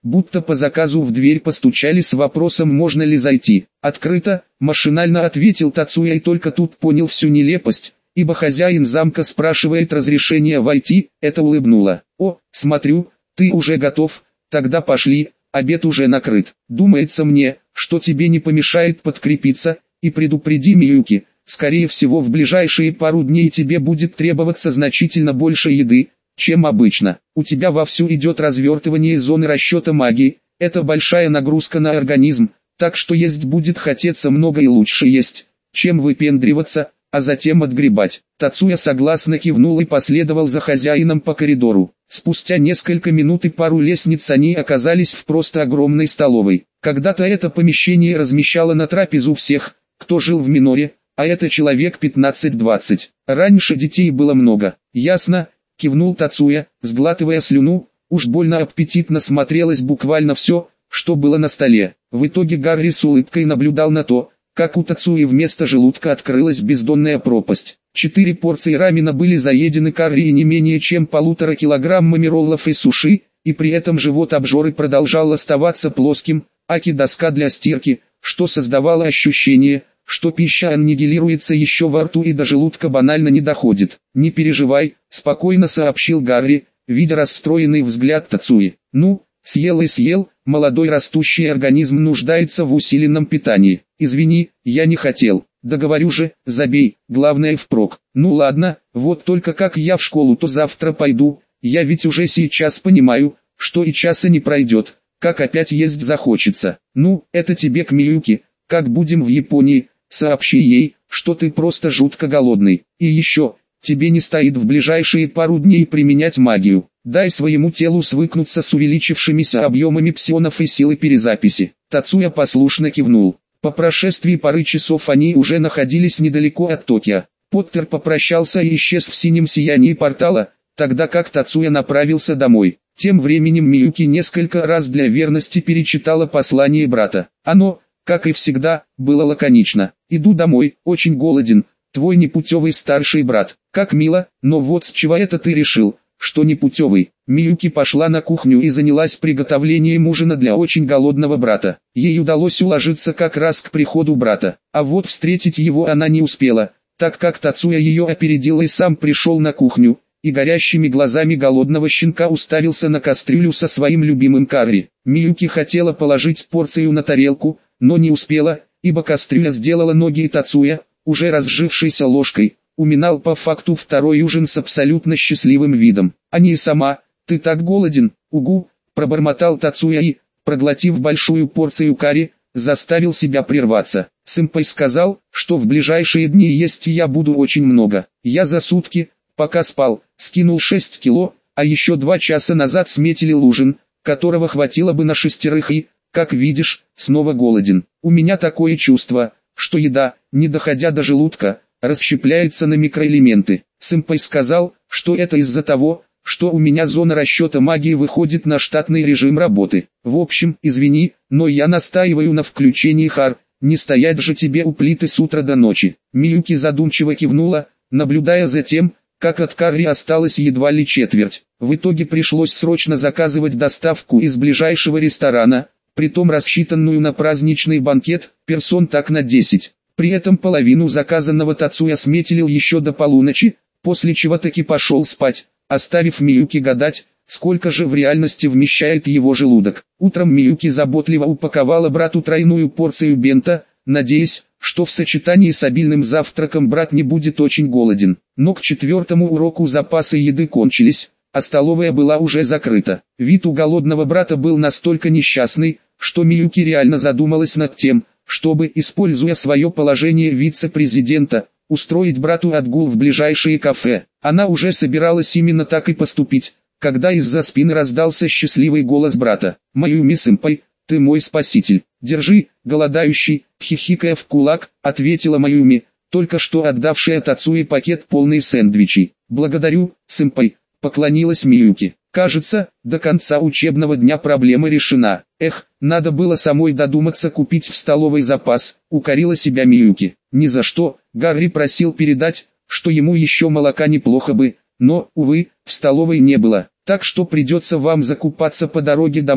будто по заказу в дверь постучали с вопросом, можно ли зайти. «Открыто», машинально ответил Тацуя и только тут понял всю нелепость, ибо хозяин замка спрашивает разрешения войти, это улыбнуло. «О, смотрю, ты уже готов, тогда пошли, обед уже накрыт. Думается мне, что тебе не помешает подкрепиться, и предупреди Миюки, скорее всего в ближайшие пару дней тебе будет требоваться значительно больше еды, чем обычно. У тебя вовсю идет развертывание зоны расчета магии, это большая нагрузка на организм, так что есть будет хотеться много и лучше есть, чем выпендриваться, а затем отгребать». Тацуя согласно кивнул и последовал за хозяином по коридору. Спустя несколько минут и пару лестниц они оказались в просто огромной столовой. Когда-то это помещение размещало на трапезу всех, кто жил в Миноре, а это человек 15-20. Раньше детей было много. «Ясно», — кивнул Тацуя, сглатывая слюну, уж больно аппетитно смотрелось буквально все, что было на столе. В итоге Гарри с улыбкой наблюдал на то, как у Тацуи вместо желудка открылась бездонная пропасть. 4 порции рамена были заедены карри и не менее чем 1,5 килограммами роллов и суши, и при этом живот обжоры продолжал оставаться плоским, аки доска для стирки, что создавало ощущение, что пища аннигилируется еще во рту и до желудка банально не доходит. «Не переживай», — спокойно сообщил Гарри, видя расстроенный взгляд Тацуи. «Ну, съел и съел, молодой растущий организм нуждается в усиленном питании. Извини, я не хотел. Да говорю же, забей, главное впрок. Ну ладно, вот только как я в школу-то завтра пойду, я ведь уже сейчас понимаю, что и часа не пройдет, как опять есть захочется. Ну, это тебе к Миюке, как будем в Японии, сообщи ей, что ты просто жутко голодный. И еще, тебе не стоит в ближайшие пару дней применять магию. Дай своему телу свыкнуться с увеличившимися объемами псионов и силы перезаписи». Тацуя послушно кивнул. По прошествии пары часов они уже находились недалеко от Токио. Поттер попрощался и исчез в синем сиянии портала, тогда как Тацуя направился домой. Тем временем Миюки несколько раз для верности перечитала послание брата. Оно, как и всегда, было лаконично. «Иду домой, очень голоден, твой непутевый старший брат». Как мило, но вот с чего это ты решил, что непутевый? Миюки пошла на кухню и занялась приготовлением ужина для очень голодного брата. Ей удалось уложиться как раз к приходу брата, а вот встретить его она не успела, так как Тацуя ее опередил и сам пришел на кухню, и горящими глазами голодного щенка уставился на кастрюлю со своим любимым карри. Миюки хотела положить порцию на тарелку, но не успела, ибо кастрюля сделала ноги и Тацуя, уже разжившейся ложкой, уминал по факту второй ужин с абсолютно счастливым видом. «А не сама, ты так голоден, угу», пробормотал Тацуя и, проглотив большую порцию карри, заставил себя прерваться. «Сэмпай сказал, что в ближайшие дни есть я буду очень много. Я за сутки, пока спал, скинул 6 кило, а еще 2 часа назад сметил ужин, которого хватило бы на 6 и, как видишь, снова голоден. У меня такое чувство, что еда, не доходя до желудка, расщепляется на микроэлементы. Сэмпай сказал, что это из-за того, что у меня зона расчета магии выходит на штатный режим работы. В общем, извини, но я настаиваю на включении хар, не стоять же тебе у плиты с утра до ночи». Миюки задумчиво кивнула, наблюдая за тем, как от карри осталось едва ли четверть. В итоге пришлось срочно заказывать доставку из ближайшего ресторана, притом рассчитанную на праздничный банкет, персон так на 10. При этом половину заказанного Тацуя сметилил еще до полуночи, после чего таки пошел спать, оставив Миюки гадать, сколько же в реальности вмещает его желудок. Утром Миюки заботливо упаковала брату тройную порцию бента, надеясь, что в сочетании с обильным завтраком брат не будет очень голоден. Но к 4-му уроку запасы еды кончились, а столовая была уже закрыта. Вид у голодного брата был настолько несчастный, что Миюки реально задумалась над тем, чтобы, используя свое положение вице-президента, устроить брату отгул в ближайшее кафе. Она уже собиралась именно так и поступить, когда из-за спины раздался счастливый голос брата. «Майюми-сэмпай, ты мой спаситель. Держи, голодающий», хихикая в кулак, ответила Майюми, только что отдавшая Тацуе пакет полный сэндвичей. «Благодарю, сэмпай», поклонилась Миюки. Кажется, до конца учебного дня проблема решена. Эх, надо было самой додуматься купить в столовой запас, укорила себя Миюки. Ни за что, Гарри просил передать, что ему еще молока неплохо бы, но, увы, в столовой не было. Так что придется вам закупаться по дороге домой,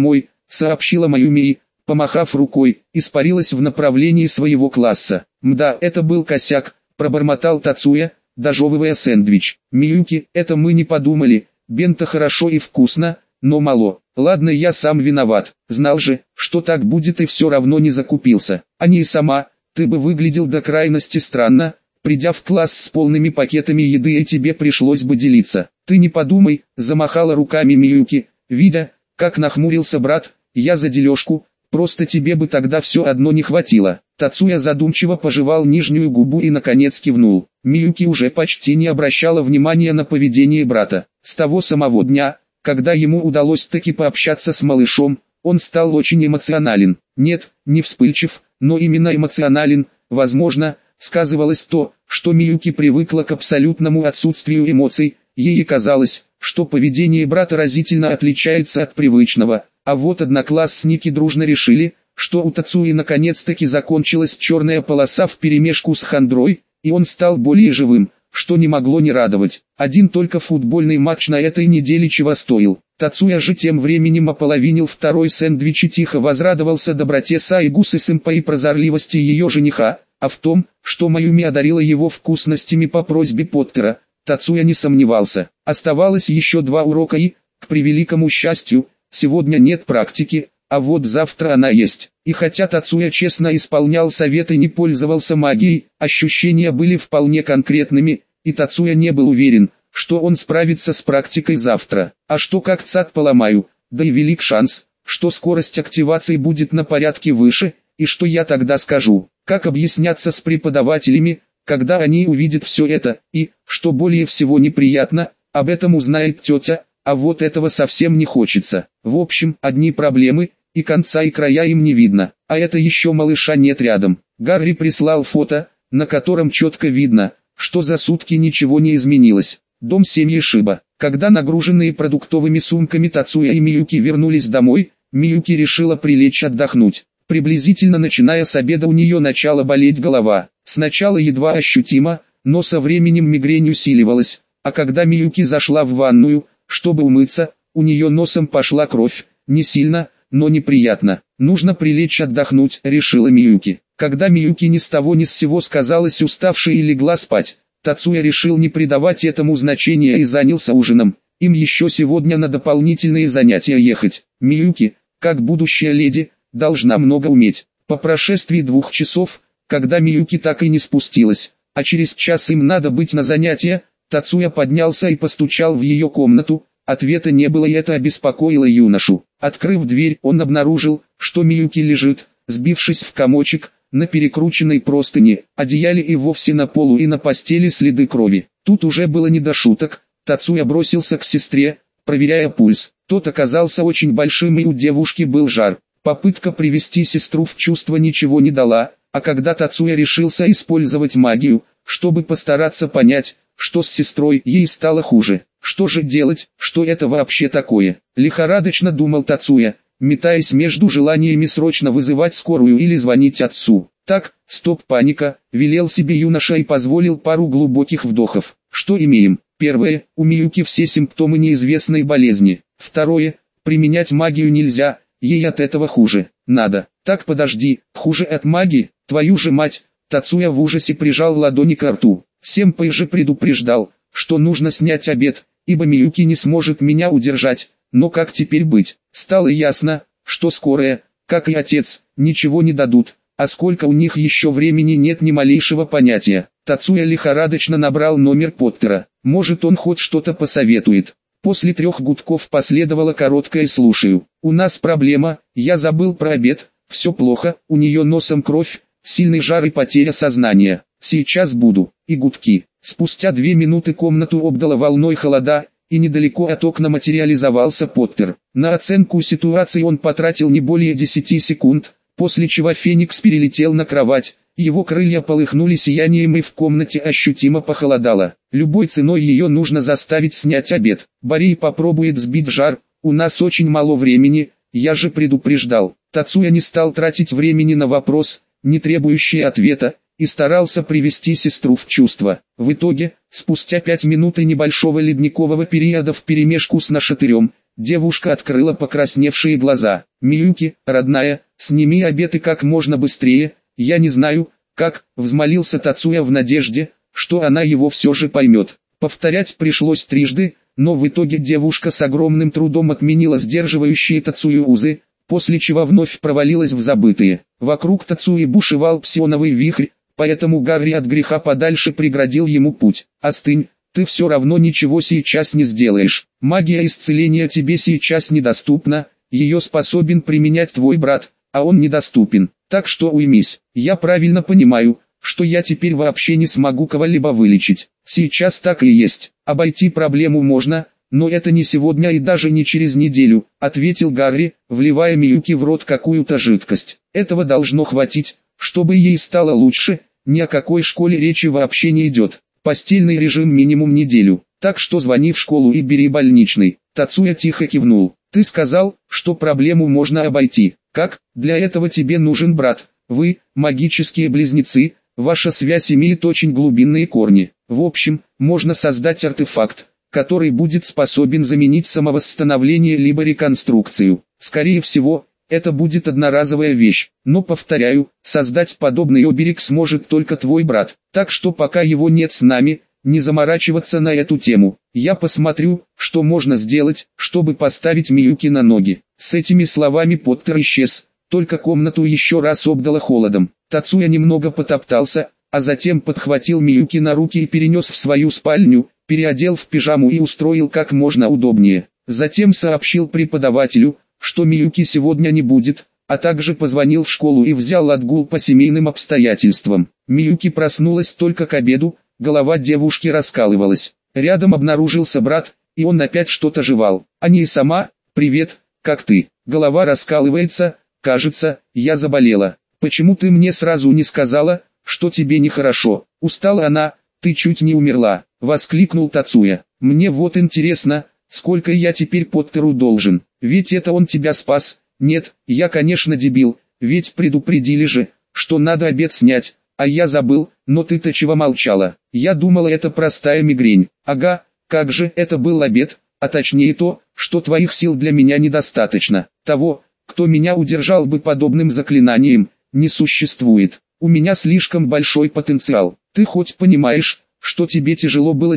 сообщила Маюми, помахав рукой, испарилась в направлении своего класса. «Мда, это был косяк», пробормотал Тацуя, дожевывая сэндвич. «Миюки, это мы не подумали, бенто хорошо и вкусно, но мало. Ладно, я сам виноват, знал же, что так будет и все равно не закупился. А не и сама, ты бы выглядел до крайности странно, придя в класс с полными пакетами еды, и тебе пришлось бы делиться. Ты не подумай», замахала руками Миюки, видя, как нахмурился брат, «я за дележку, просто тебе бы тогда все одно не хватило». Тацуя задумчиво пожевал нижнюю губу и наконец кивнул. Миюки уже почти не обращала внимания на поведение брата. С того самого дня, когда ему удалось таки пообщаться с малышом, он стал очень эмоционален. Нет, не вспыльчив, но именно эмоционален. Возможно, сказывалось то, что Миюки привыкла к абсолютному отсутствию эмоций. Ей казалось, что поведение брата разительно отличается от привычного. А вот одноклассники дружно решили, что у Тацуи наконец-таки закончилась черная полоса вперемешку с хандрой, и он стал более живым, что не могло не радовать. Один только футбольный матч на этой неделе чего стоил. Тацуя же тем временем ополовинил второй сэндвич и тихо возрадовался доброте Сайгусы-сэмпай и прозорливости ее жениха, а в том, что Маюми одарила его вкусностями по просьбе Поттера, Тацуя не сомневался. Оставалось еще 2 урока и, к превеликому счастью, сегодня нет практики, а вот завтра она есть. И хотя Тацуя честно исполнял советы и не пользовался магией, ощущения были вполне конкретными, и Тацуя не был уверен, что он справится с практикой завтра. А что как цат поломаю, да и велик шанс, что скорость активации будет на порядке выше, и что я тогда скажу, как объясняться с преподавателями, когда они увидят все это, и, что более всего неприятно, об этом узнает тетя, а вот этого совсем не хочется. В общем, одни проблемы, и конца и края им не видно, а это еще малыша нет рядом. Гарри прислал фото, на котором четко видно, что за сутки ничего не изменилось. Дом семьи Шиба. Когда нагруженные продуктовыми сумками Тацуя и Миюки вернулись домой, Миюки решила прилечь отдохнуть. Приблизительно начиная с обеда у нее начала болеть голова. Сначала едва ощутимо, но со временем мигрень усиливалась, а когда Миюки зашла в ванную, чтобы умыться, у нее носом пошла кровь, не сильно, но неприятно. Нужно прилечь отдохнуть, решила Миюки. Когда Миюки ни с того ни с сего сказалась уставшей и легла спать, Тацуя решил не придавать этому значения и занялся ужином. Им еще сегодня на дополнительные занятия ехать. Миюки, как будущая леди, должна много уметь. По прошествии 2 часов, когда Миюки так и не спустилась, а через час им надо быть на занятия, Тацуя поднялся и постучал в ее комнату. Ответа не было, и это обеспокоило юношу. Открыв дверь, он обнаружил, что Миюки лежит, сбившись в комочек, на перекрученной простыне, одеяле и вовсе на полу, и на постели следы крови. Тут уже было не до шуток. Тацуя бросился к сестре, проверяя пульс. Тот оказался очень большим, и у девушки был жар. Попытка привести сестру в чувство ничего не дала, а когда Тацуя решился использовать магию, чтобы постараться понять, что с сестрой, ей стало хуже. Что же делать, что это вообще такое? Лихорадочно думал Тацуя, метаясь между желаниями срочно вызывать скорую или звонить отцу. Так, стоп, паника, велел себе юноша и позволил пару глубоких вдохов. Что имеем? Первое, у Миюки все симптомы неизвестной болезни. Второе, применять магию нельзя, ей от этого хуже. Надо. Так подожди, хуже от магии, твою же мать. Тацуя в ужасе прижал ладони к рту. Сэмпай же предупреждал, что нужно снять обед, ибо Миюки не сможет меня удержать. Но как теперь быть? Стало ясно, что скорая, как и отец, ничего не дадут, а сколько у них еще времени нет ни малейшего понятия. Тацуя лихорадочно набрал номер Поттера. Может, он хоть что-то посоветует. После 3 гудков последовало короткое «слушаю». «У нас проблема, я забыл про обед, все плохо, у нее носом кровь, сильный жар и потеря сознания. Сейчас буду». И гудки. Спустя 2 минуты комнату обдало волной холода, и недалеко от окна материализовался Поттер. На оценку ситуации он потратил не более 10 секунд, после чего Феникс перелетел на кровать, его крылья полыхнули сиянием и в комнате ощутимо похолодало. Любой ценой ее нужно заставить снять обед. Борей попробует сбить жар, у нас очень мало времени, я же предупреждал. Тацуя не стал тратить времени на вопрос, не требующий ответа, и старался привести сестру в чувство. В итоге, спустя 5 минут и небольшого ледникового периода вперемешку с нашатырем, Девушка открыла покрасневшие глаза. «Миюки, родная, сними обеты как можно быстрее, я не знаю, как», взмолился Тацуя в надежде, что она его все же поймет. Повторять пришлось трижды, но в итоге девушка с огромным трудом отменила сдерживающие Тацую узы, после чего вновь провалилась в забытые. Вокруг Тацуи бушевал псионовый вихрь, поэтому Гарри от греха подальше преградил ему путь. «Остынь, ты все равно ничего сейчас не сделаешь. Магия исцеления тебе сейчас недоступна, ее способен применять твой брат, а он недоступен. Так что уймись. Я правильно понимаю, что я теперь вообще не смогу кого-либо вылечить. Сейчас так и есть. Обойти проблему можно, но это не сегодня и даже не через неделю», ответил Гарри, вливая Миюки в рот какую-то жидкость. «Этого должно хватить, чтобы ей стало лучше, ни о какой школе речи вообще не идет. Постельный режим минимум неделю, так что звони в школу и бери больничный». Тацуя тихо кивнул. «Ты сказал, что проблему можно обойти. Как? Для этого тебе нужен брат. Вы, магические близнецы, ваша связь имеет очень глубинные корни. В общем, можно создать артефакт, который будет способен заменить самовосстановление либо реконструкцию. Скорее всего, это будет одноразовая вещь, но повторяю, создать подобный оберег сможет только твой брат. Так что пока его нет с нами, не заморачиваться на эту тему. Я посмотрю, что можно сделать, чтобы поставить Миюки на ноги». С этими словами Поттер исчез, только комнату еще раз обдало холодом. Тацуя немного потоптался, а затем подхватил Миюки на руки и перенес в свою спальню, переодел в пижаму и устроил как можно удобнее. Затем сообщил преподавателю, что Миюки сегодня не будет, а также позвонил в школу и взял отгул по семейным обстоятельствам. Миюки проснулась только к обеду, голова девушки раскалывалась. Рядом обнаружился брат, и он опять что-то жевал. «Ани сама, привет, как ты? Голова раскалывается, кажется, я заболела. Почему ты мне сразу не сказала, что тебе нехорошо? Устала она, ты чуть не умерла», воскликнул Тацуя. «Мне вот интересно, сколько я теперь Поттеру должен, ведь это он тебя спас». «Нет, я конечно дебил, ведь предупредили же, что надо обед снять, а я забыл, но ты-то чего молчала? Я думала, это простая мигрень». «Ага, как же, это был обед, а точнее то, что твоих сил для меня недостаточно. Того, кто меня удержал бы подобным заклинанием, не существует. У меня слишком большой потенциал. Ты хоть понимаешь, что тебе тяжело было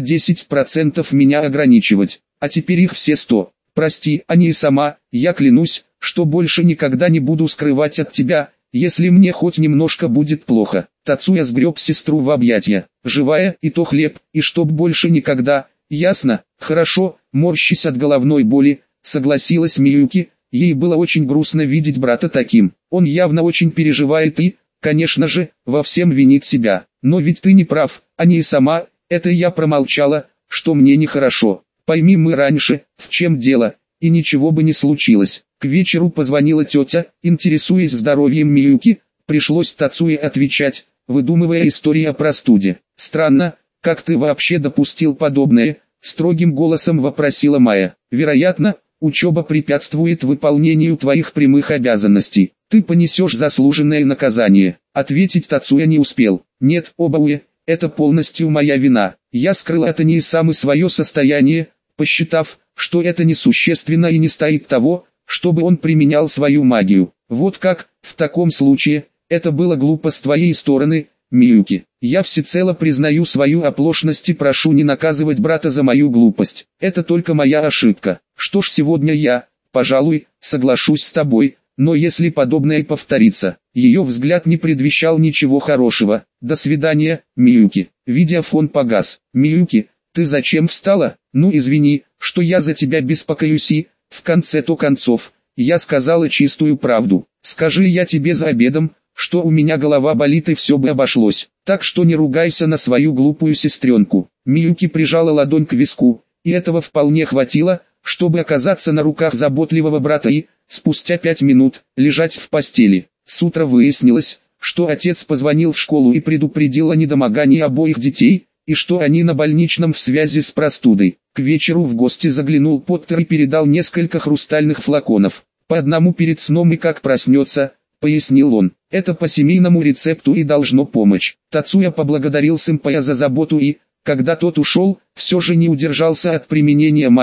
10% меня ограничивать, а теперь их все 100. Прости, а не сама, я клянусь, что больше никогда не буду скрывать от тебя, если мне хоть немножко будет плохо». Тацуя сгреб сестру в объятия. «Живая, и то хлеб, и чтоб больше никогда, ясно?» «Хорошо», морщась от головной боли, согласилась Миюки. Ей было очень грустно видеть брата таким. Он явно очень переживает и, конечно же, во всем винит себя. «Но ведь ты не прав, а не сама, это я промолчала, что мне нехорошо. Пойми мы раньше, в чем дело, и ничего бы не случилось». К вечеру позвонила тетя, интересуясь здоровьем Миюки. Пришлось Тацуе отвечать, выдумывая истории о простуде. «Странно, как ты вообще допустил подобное?» Строгим голосом вопросила Майя. «Вероятно, учеба препятствует выполнению твоих прямых обязанностей. Ты понесешь заслуженное наказание». Ответить Тацуя не успел. «Нет, Обауэ, это полностью моя вина. Я скрыл от Ании самое свое состояние, посчитав, что это несущественно и не стоит того, чтобы он применял свою магию. Вот как, в таком случае, это было глупо с твоей стороны, Миюки. Я всецело признаю свою оплошность и прошу не наказывать брата за мою глупость. Это только моя ошибка. Что ж, сегодня я, пожалуй, соглашусь с тобой, но если подобное повторится». Ее взгляд не предвещал ничего хорошего. «До свидания, Миюки». Видеофон погас. «Миюки, ты зачем встала? Ну извини, что я за тебя беспокоюсь и, в конце-то концов, я сказала чистую правду. Скажи я тебе за обедом, что у меня голова болит и все бы обошлось. Так что не ругайся на свою глупую сестренку». Миюки прижала ладонь к виску, и этого вполне хватило, чтобы оказаться на руках заботливого брата и, спустя 5 минут, лежать в постели. С утра выяснилось, что отец позвонил в школу и предупредил о недомогании обоих детей, и что они на больничном в связи с простудой. К вечеру в гости заглянул Поттер и передал несколько хрустальных флаконов. «По одному перед сном и как проснется», — пояснил он. «Это по семейному рецепту и должно помочь». Тацуя поблагодарил сэмпая за заботу и, когда тот ушел, все же не удержался от применения магии,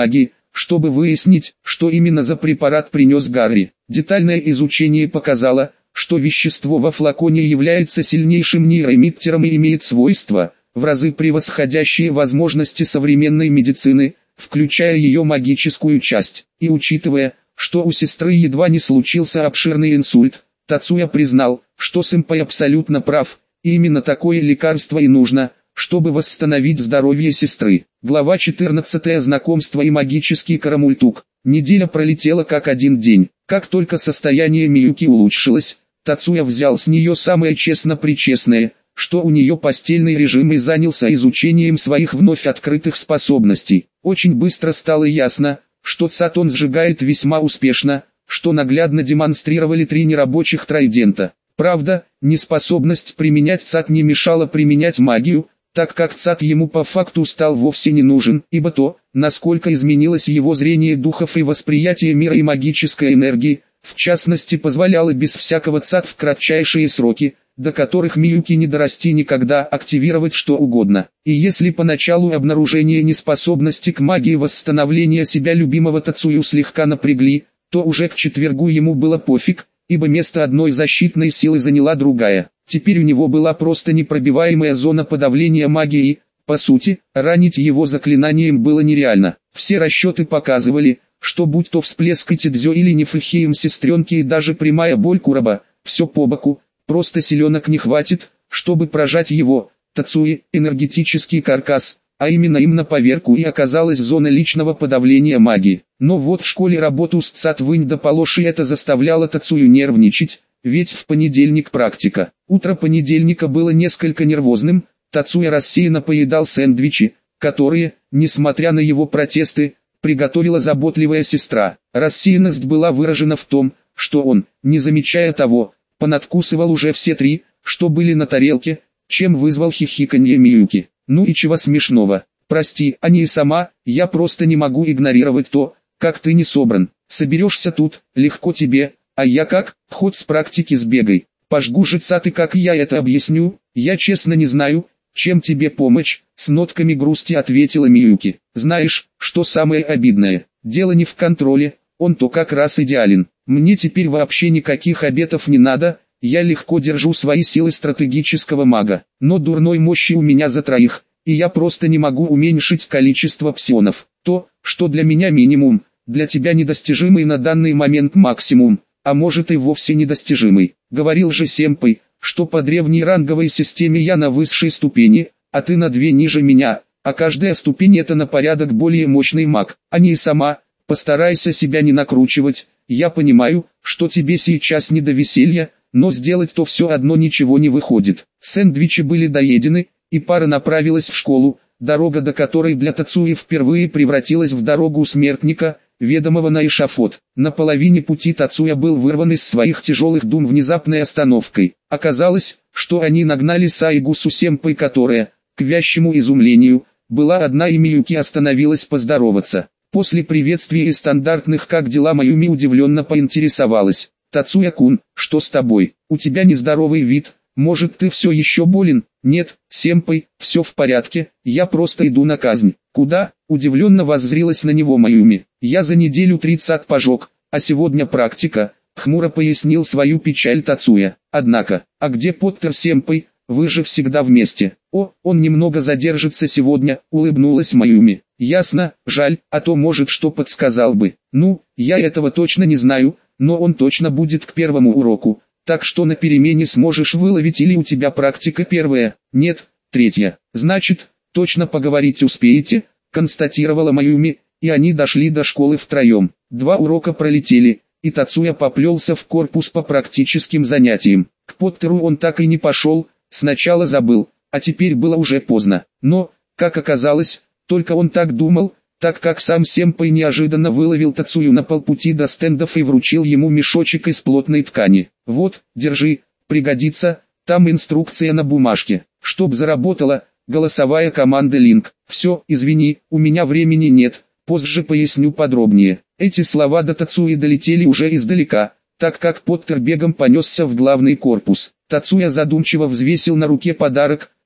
чтобы выяснить, что именно за препарат принес Гарри. Детальное изучение показало, что вещество во флаконе является сильнейшим нейроэмиттером и имеет свойства, в разы превосходящие возможности современной медицины, включая ее магическую часть. И учитывая, что у сестры едва не случился обширный инсульт, Тацуя признал, что сэмпай абсолютно прав, и именно такое лекарство и нужно, чтобы восстановить здоровье сестры. Глава 14. Знакомство и магический карамультук. Неделя пролетела как один день. Как только состояние Миюки улучшилось, Тацуя взял с нее самое честно-причестное, что у нее постельный режим, и занялся изучением своих вновь открытых способностей. Очень быстро стало ясно, что цат он сжигает весьма успешно, что наглядно демонстрировали 3 нерабочих трайдента. Правда, неспособность применять цат не мешала применять магию, так как цат ему по факту стал вовсе не нужен, ибо то, насколько изменилось его зрение духов и восприятие мира и магической энергии, в частности позволяло без всякого цат в кратчайшие сроки, до которых Миюки не дорасти никогда, активировать что угодно. И если поначалу обнаружение неспособности к магии восстановления себя любимого Тацую слегка напрягли, то уже к четвергу ему было пофиг, ибо место одной защитной силы заняла другая. Теперь у него была просто непробиваемая зона подавления магии, по сути, ранить его заклинанием было нереально. Все расчеты показывали, что будь то всплеск Итидзё или нефрихеем сестренки и даже прямая боль Куроба, все по боку, просто силенок не хватит, чтобы прожать его, Тацуи, энергетический каркас, а именно им на поверку и оказалась зона личного подавления магии. Но вот в школе работу с цат вынь да положь, и это заставляло Тацую нервничать, ведь в понедельник практика. Утро понедельника было несколько нервозным, Тацуя рассеянно поедал сэндвичи, которые, несмотря на его протесты, приготовила заботливая сестра. Рассеянность была выражена в том, что он, не замечая того, понадкусывал уже все 3, что были на тарелке, чем вызвал хихиканье Миюки. Ну и чего смешного? Прости, а не и сама, я просто не могу игнорировать то, как ты не собран. Соберешься тут, легко тебе, а я как, хоть с практики сбегай. Пожгу же цаты, как я это объясню, я честно не знаю, чем тебе помочь, с нотками грусти ответила Миюки. Знаешь, что самое обидное? Дело не в контроле, он то как раз идеален. Мне теперь вообще никаких обетов не надо, я легко держу свои силы стратегического мага, но дурной мощи у меня за 3, и я просто не могу уменьшить количество псионов. То, что для меня минимум, для тебя недостижимый на данный момент максимум, а может и вовсе недостижимый. Говорил же сэмпай, что по древней ранговой системе я на высшей ступени, а ты на 2 ниже меня, а каждая ступень это на порядок более мощный маг, а не и сама. Постарайся себя не накручивать, я понимаю, что тебе сейчас не до веселья, но сделать-то все одно ничего не выходит. Сэндвичи были доедены, и пара направилась в школу, дорога до которой для Тацуи впервые превратилась в дорогу смертника, ведомого на эшафот. На половине пути Тацуя был вырван из своих тяжелых дум внезапной остановкой. Оказалось, что они нагнали Сайгусу сэмпай, которая, к вящему изумлению, была одна, и Миюки остановилась поздороваться. После приветствия и стандартных «как дела» Майюми удивленно поинтересовалась. «Тацуя-кун, что с тобой? У тебя нездоровый вид, может ты все еще болен?» «Нет, сэмпай, все в порядке, я просто иду на казнь». «Куда?» – удивленно воззрилась на него Майюми. «Я за неделю 30 пожег, а сегодня практика», – хмуро пояснил свою печаль Тацуя. «Однако, а где Поттер сэмпай? Вы же всегда вместе». «О, он немного задержится сегодня», – улыбнулась Майюми. «Ясно, жаль, а то может что подсказал бы». «Ну, я этого точно не знаю, но он точно будет к первому уроку, так что на перемене сможешь выловить, или у тебя практика первая?» «Нет, 3. «Значит, точно поговорить успеете», – констатировала Майюми, и они дошли до школы втроем. 2 урока пролетели, и Тацуя поплелся в корпус по практическим занятиям. К Поттеру он так и не пошел, сначала забыл, а теперь было уже поздно. Но, как оказалось, только он так думал, так как сам сэмпай неожиданно выловил Тацую на полпути до стендов и вручил ему мешочек из плотной ткани. «Вот, держи, пригодится, там инструкция на бумажке, чтоб заработала голосовая команда Линк. Все, извини, у меня времени нет, позже поясню подробнее». Эти слова до Тацуи долетели уже издалека, так как Поттер бегом понесся в главный корпус. Тацуя задумчиво взвесил на руке подарок,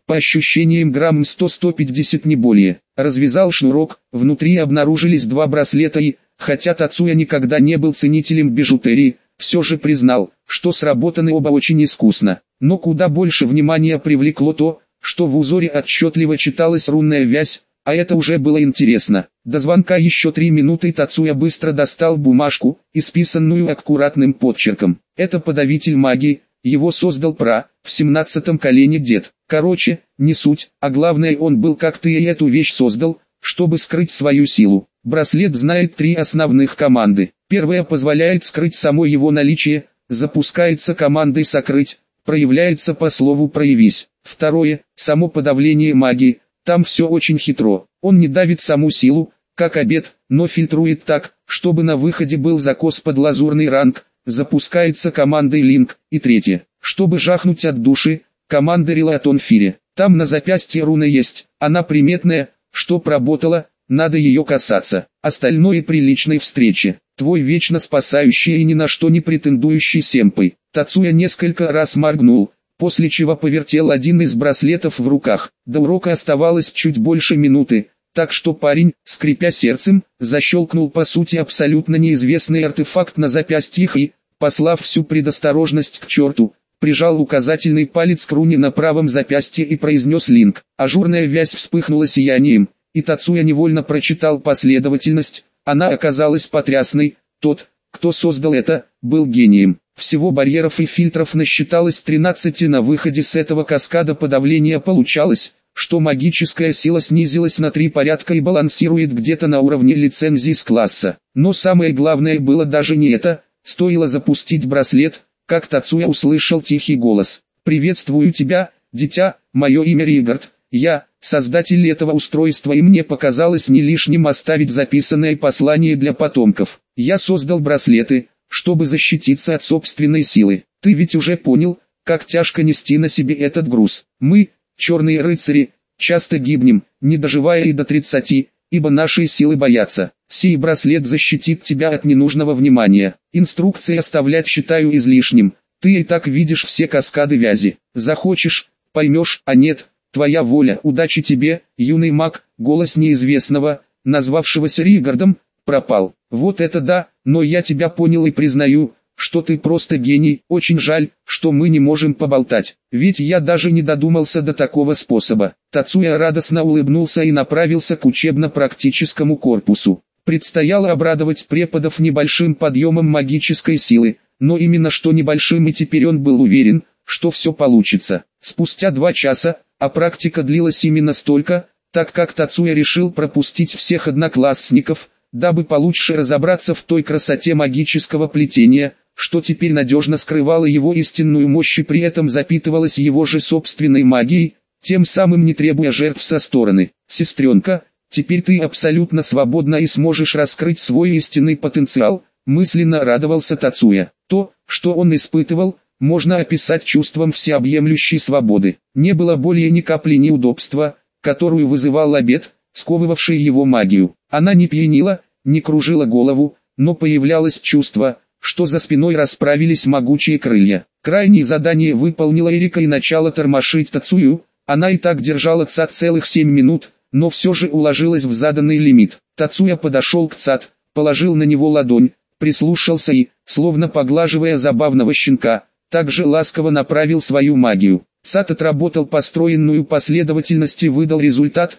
по ощущениям грамм 100-150 не более. Развязал шнурок, внутри обнаружились два браслета и, хотя Тацуя никогда не был ценителем бижутерии, все же признал, что сработаны оба очень искусно. Но куда больше внимания привлекло то, что в узоре отчетливо читалась рунная вязь, а это уже было интересно. До звонка еще 3 минуты. Тацуя быстро достал бумажку, исписанную аккуратным подчерком. Это подавитель магии, его создал в 17-м колене дед. Короче, не суть, а главное, он был как ты и эту вещь создал, чтобы скрыть свою силу. Браслет знает 3 основных команды. Первая позволяет скрыть само его наличие, запускается командой «сокрыть», проявляется по слову «проявись». Второе, само подавление магии, там все очень хитро. Он не давит саму силу, как обед, но фильтрует так, чтобы на выходе был закос под лазурный ранг, запускается командой «линк». И третье, чтобы жахнуть от души, команда «релатон фире». Там на запястье руна есть, она приметная, чтоб работала, надо ее касаться. Остальное при личной встрече. Твой вечно спасающий и ни на что не претендующий сэмпэй. Тацуя несколько раз моргнул, после чего повертел один из браслетов в руках. До урока оставалось чуть больше минуты, так что парень, скрипя сердцем, защелкнул по сути абсолютно неизвестный артефакт на запястьях и, послав всю предосторожность к черту, прижал указательный палец к руне на правом запястье и произнес «линк». Ажурная вязь вспыхнула сиянием, и Тацуя невольно прочитал последовательность, она оказалась потрясной. Тот, кто создал это, был гением. Всего барьеров и фильтров насчиталось 13, на выходе с этого каскада подавления получалось, что магическая сила снизилась на 3 порядка и балансирует где-то на уровне лицензии с класса. Но самое главное было даже не это, стоило запустить браслет, как Тацуя услышал тихий голос. «Приветствую тебя, дитя, мое имя Ригард, я, создатель этого устройства, и мне показалось не лишним оставить записанное послание для потомков. Я создал браслеты, чтобы защититься от собственной силы. Ты ведь уже понял, как тяжко нести на себе этот груз. Мы, черные рыцари, часто гибнем, не доживая и до 30, ибо наши силы боятся. Сей браслет защитит тебя от ненужного внимания. Инструкции оставлять считаю излишним. Ты и так видишь все каскады вязи. Захочешь, поймешь, а нет, твоя воля. Удачи тебе, юный маг». Голос неизвестного, назвавшегося Ригардом, пропал. «Вот это да, но я тебя понял и признаю, что ты просто гений. Очень жаль, что мы не можем поболтать, ведь я даже не додумался до такого способа». Тацуя радостно улыбнулся и направился к учебно-практическому корпусу. Предстояло обрадовать преподов небольшим подъемом магической силы, но именно что небольшим, и теперь он был уверен, что все получится. Спустя 2 часа, а практика длилась именно столько, так как Тацуя решил пропустить всех одноклассников, дабы получше разобраться в той красоте магического плетения, что теперь надежно скрывало его истинную мощь и при этом запитывалось его же собственной магией, тем самым не требуя жертв со стороны. «Сестренка, теперь ты абсолютно свободна и сможешь раскрыть свой истинный потенциал», мысленно радовался Тацуя. То, что он испытывал, можно описать чувством всеобъемлющей свободы. Не было более ни капли неудобства, которую вызывал обет, сковывавший его магию. Она не пьянила, не кружила голову, но появлялось чувство, что за спиной расправились могучие крылья. Крайнее задание выполнила Эрика и начала тормошить Тацую. Она и так держала ЦАД целых 7 минут, но все же уложилась в заданный лимит. Тацуя подошел к ЦАД, положил на него ладонь, прислушался и, словно поглаживая забавного щенка, также ласково направил свою магию. ЦАД отработал построенную последовательность и выдал результат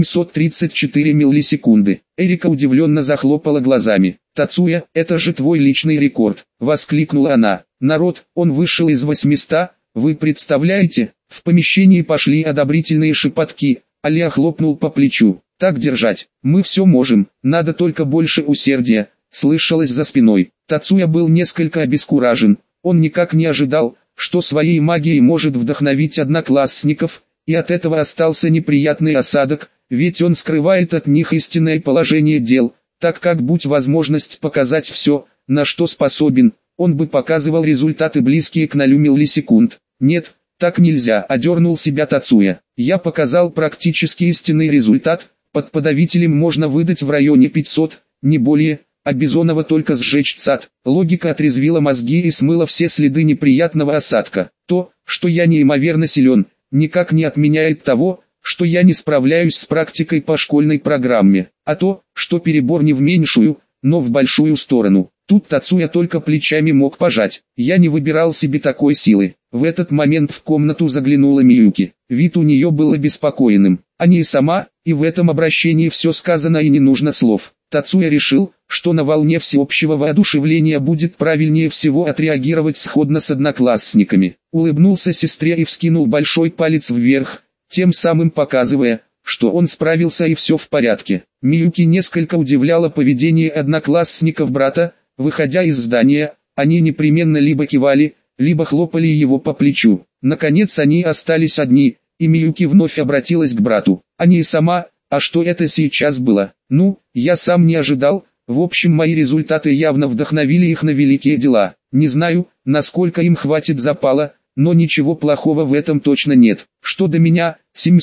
734 миллисекунды. Эрика удивленно захлопала глазами. «Тацуя, это же твой личный рекорд!» — воскликнула она. «Народ, он вышел из 800, вы представляете?» В помещении пошли одобрительные шепотки, Алия хлопнул по плечу. «Так держать, мы все можем, надо только больше усердия», — слышалось за спиной. Тацуя был несколько обескуражен, он никак не ожидал, что своей магией может вдохновить одноклассников, и от этого остался неприятный осадок, ведь он скрывает от них истинное положение дел, так как будь возможность показать все, на что способен, он бы показывал результаты близкие к 0 миллисекунд. «Нет, так нельзя», — одернул себя Тацуя. «Я показал практически истинный результат, под подавителем можно выдать в районе 500, не более, а Бизонова только сжечь ЦАД». Логика отрезвила мозги и смыла все следы неприятного осадка. То, что я неимоверно силен, никак не отменяет того, что я не справляюсь с практикой по школьной программе, а то, что перебор не в меньшую, но в большую сторону. Тут Тацуя только плечами мог пожать. Я не выбирал себе такой силы. В этот момент в комнату заглянула Миюки. Вид у нее был обеспокоенным. А не и сама, и в этом обращении все сказано и не нужно слов. Тацуя решил, что на волне всеобщего воодушевления будет правильнее всего отреагировать сходно с одноклассниками. Улыбнулся сестре и вскинул большой палец вверх, тем самым показывая, что он справился и все в порядке. Миюки несколько удивляло поведение одноклассников брата. Выходя из здания, они непременно либо кивали, либо хлопали его по плечу. Наконец они остались одни, и Миюки вновь обратилась к брату. А не сама, а что это сейчас было? Ну, я сам не ожидал. В общем, мои результаты явно вдохновили их на великие дела. Не знаю, насколько им хватит запала, но ничего плохого в этом точно нет. Что до меня,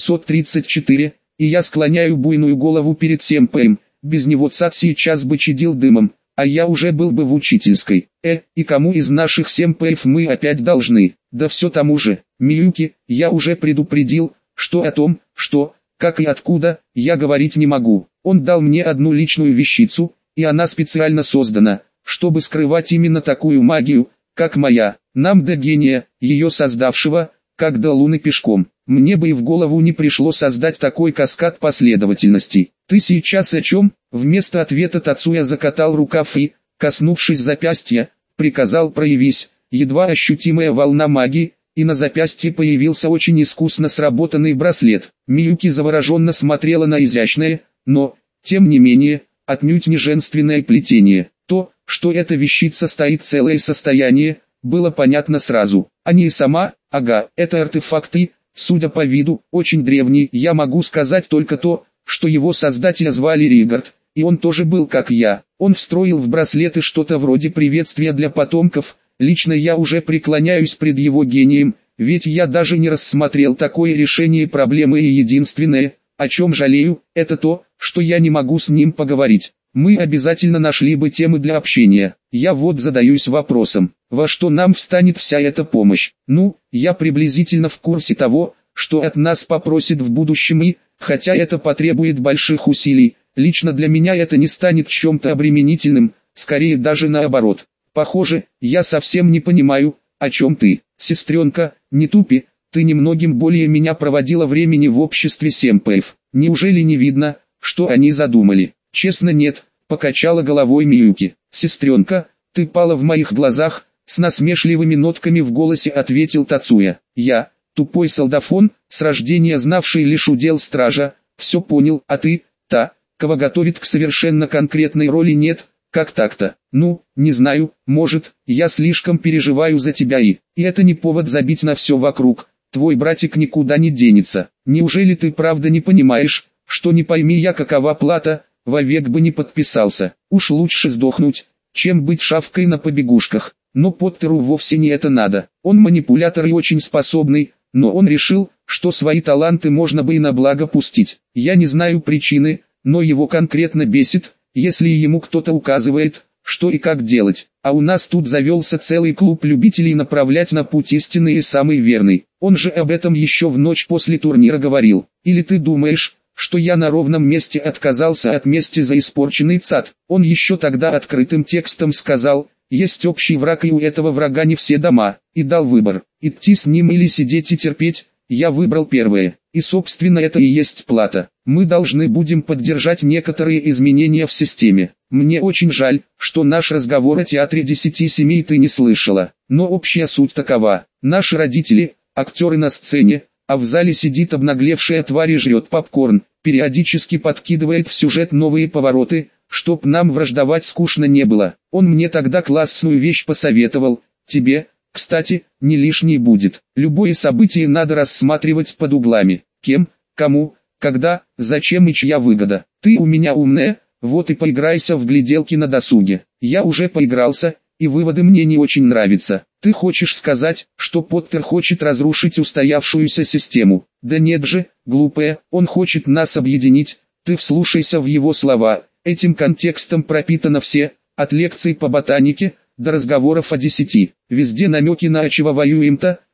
734, и я склоняю буйную голову перед Сэмпэем. Без него сад сейчас бы чадил дымом, а я уже был бы в учительской. И кому из наших Сэмпэев мы опять должны? Да все тому же. Миюки, я уже предупредил, что о том, что, как и откуда, я говорить не могу. Он дал мне одну личную вещицу, и она специально создана, чтобы скрывать именно такую магию, как моя. Нам до гения, ее создавшего, как до луны пешком. Мне бы и в голову не пришло создать такой каскад последовательностей. Ты сейчас о чем? Вместо ответа Тацуя закатал рукав и, коснувшись запястья, приказал проявись. Едва ощутимая волна магии, и на запястье появился очень искусно сработанный браслет. Миюки завороженно смотрела на изящное, но, тем не менее, отнюдь не женственное плетение. То, что эта вещица стоит целое состояние, было понятно сразу. А не сама, ага, это артефакты, судя по виду, очень древний. Я могу сказать только то, что его создателя звали Ригард, и он тоже был как я. Он встроил в браслеты что-то вроде приветствия для потомков. Лично я уже преклоняюсь пред его гением, ведь я даже не рассмотрел такое решение проблемы, и единственное, о чем жалею, это то, что я не могу с ним поговорить. Мы обязательно нашли бы темы для общения. Я вот задаюсь вопросом, во что нам встанет вся эта помощь? Ну, я приблизительно в курсе того, что от нас попросит в будущем, и, хотя это потребует больших усилий, лично для меня это не станет чем-то обременительным, скорее даже наоборот. Похоже, я совсем не понимаю, о чем ты. Сестренка, не тупи, ты немногим более меня проводила времени в обществе Сэмпэев. Неужели не видно, что они задумали? Честно нет, покачала головой Миюки. Сестренка, ты пала в моих глазах, с насмешливыми нотками в голосе ответил Тацуя. Я, тупой солдафон, с рождения знавший лишь удел стража, все понял, а ты, та, кого готовит к совершенно конкретной роли нет. Как так-то? Ну, не знаю, может, я слишком переживаю за тебя и это не повод забить на все вокруг. Твой братик никуда не денется. Неужели ты правда не понимаешь, что не пойми я какова плата, вовек бы не подписался. Уж лучше сдохнуть, чем быть шавкой на побегушках. Но Поттеру вовсе не это надо. Он манипулятор и очень способный, но он решил, что свои таланты можно бы и на благо пустить. Я не знаю причины, но его конкретно бесит, если ему кто-то указывает, что и как делать. А у нас тут завелся целый клуб любителей направлять на путь истинный и самый верный. Он же об этом еще в ночь после турнира говорил. Или ты думаешь, что я на ровном месте отказался от мести за испорченный цад? Он еще тогда открытым текстом сказал, есть общий враг, и у этого врага не все дома, и дал выбор, идти с ним или сидеть и терпеть. Я выбрал первое, и собственно это и есть плата. Мы должны будем поддержать некоторые изменения в системе. Мне очень жаль, что наш разговор о театре 10 семей ты не слышала, но общая суть такова. Наши родители, актеры на сцене, а в зале сидит обнаглевшая тварь и жрет попкорн, периодически подкидывает в сюжет новые повороты, чтоб нам враждовать скучно не было. Он мне тогда классную вещь посоветовал, тебе, кстати, не лишней будет. Любое событие надо рассматривать под углами. Кем, кому, когда, зачем и чья выгода. Ты у меня умная, вот и поиграйся в гляделки на досуге. Я уже поигрался, и выводы мне не очень нравятся. Ты хочешь сказать, что Поттер хочет разрушить устоявшуюся систему? Да нет же, глупая, он хочет нас объединить. Ты вслушайся в его слова. Этим контекстом пропитано все, от лекций по ботанике, до разговоров о 10. Везде намеки на «а чего воюем-то»,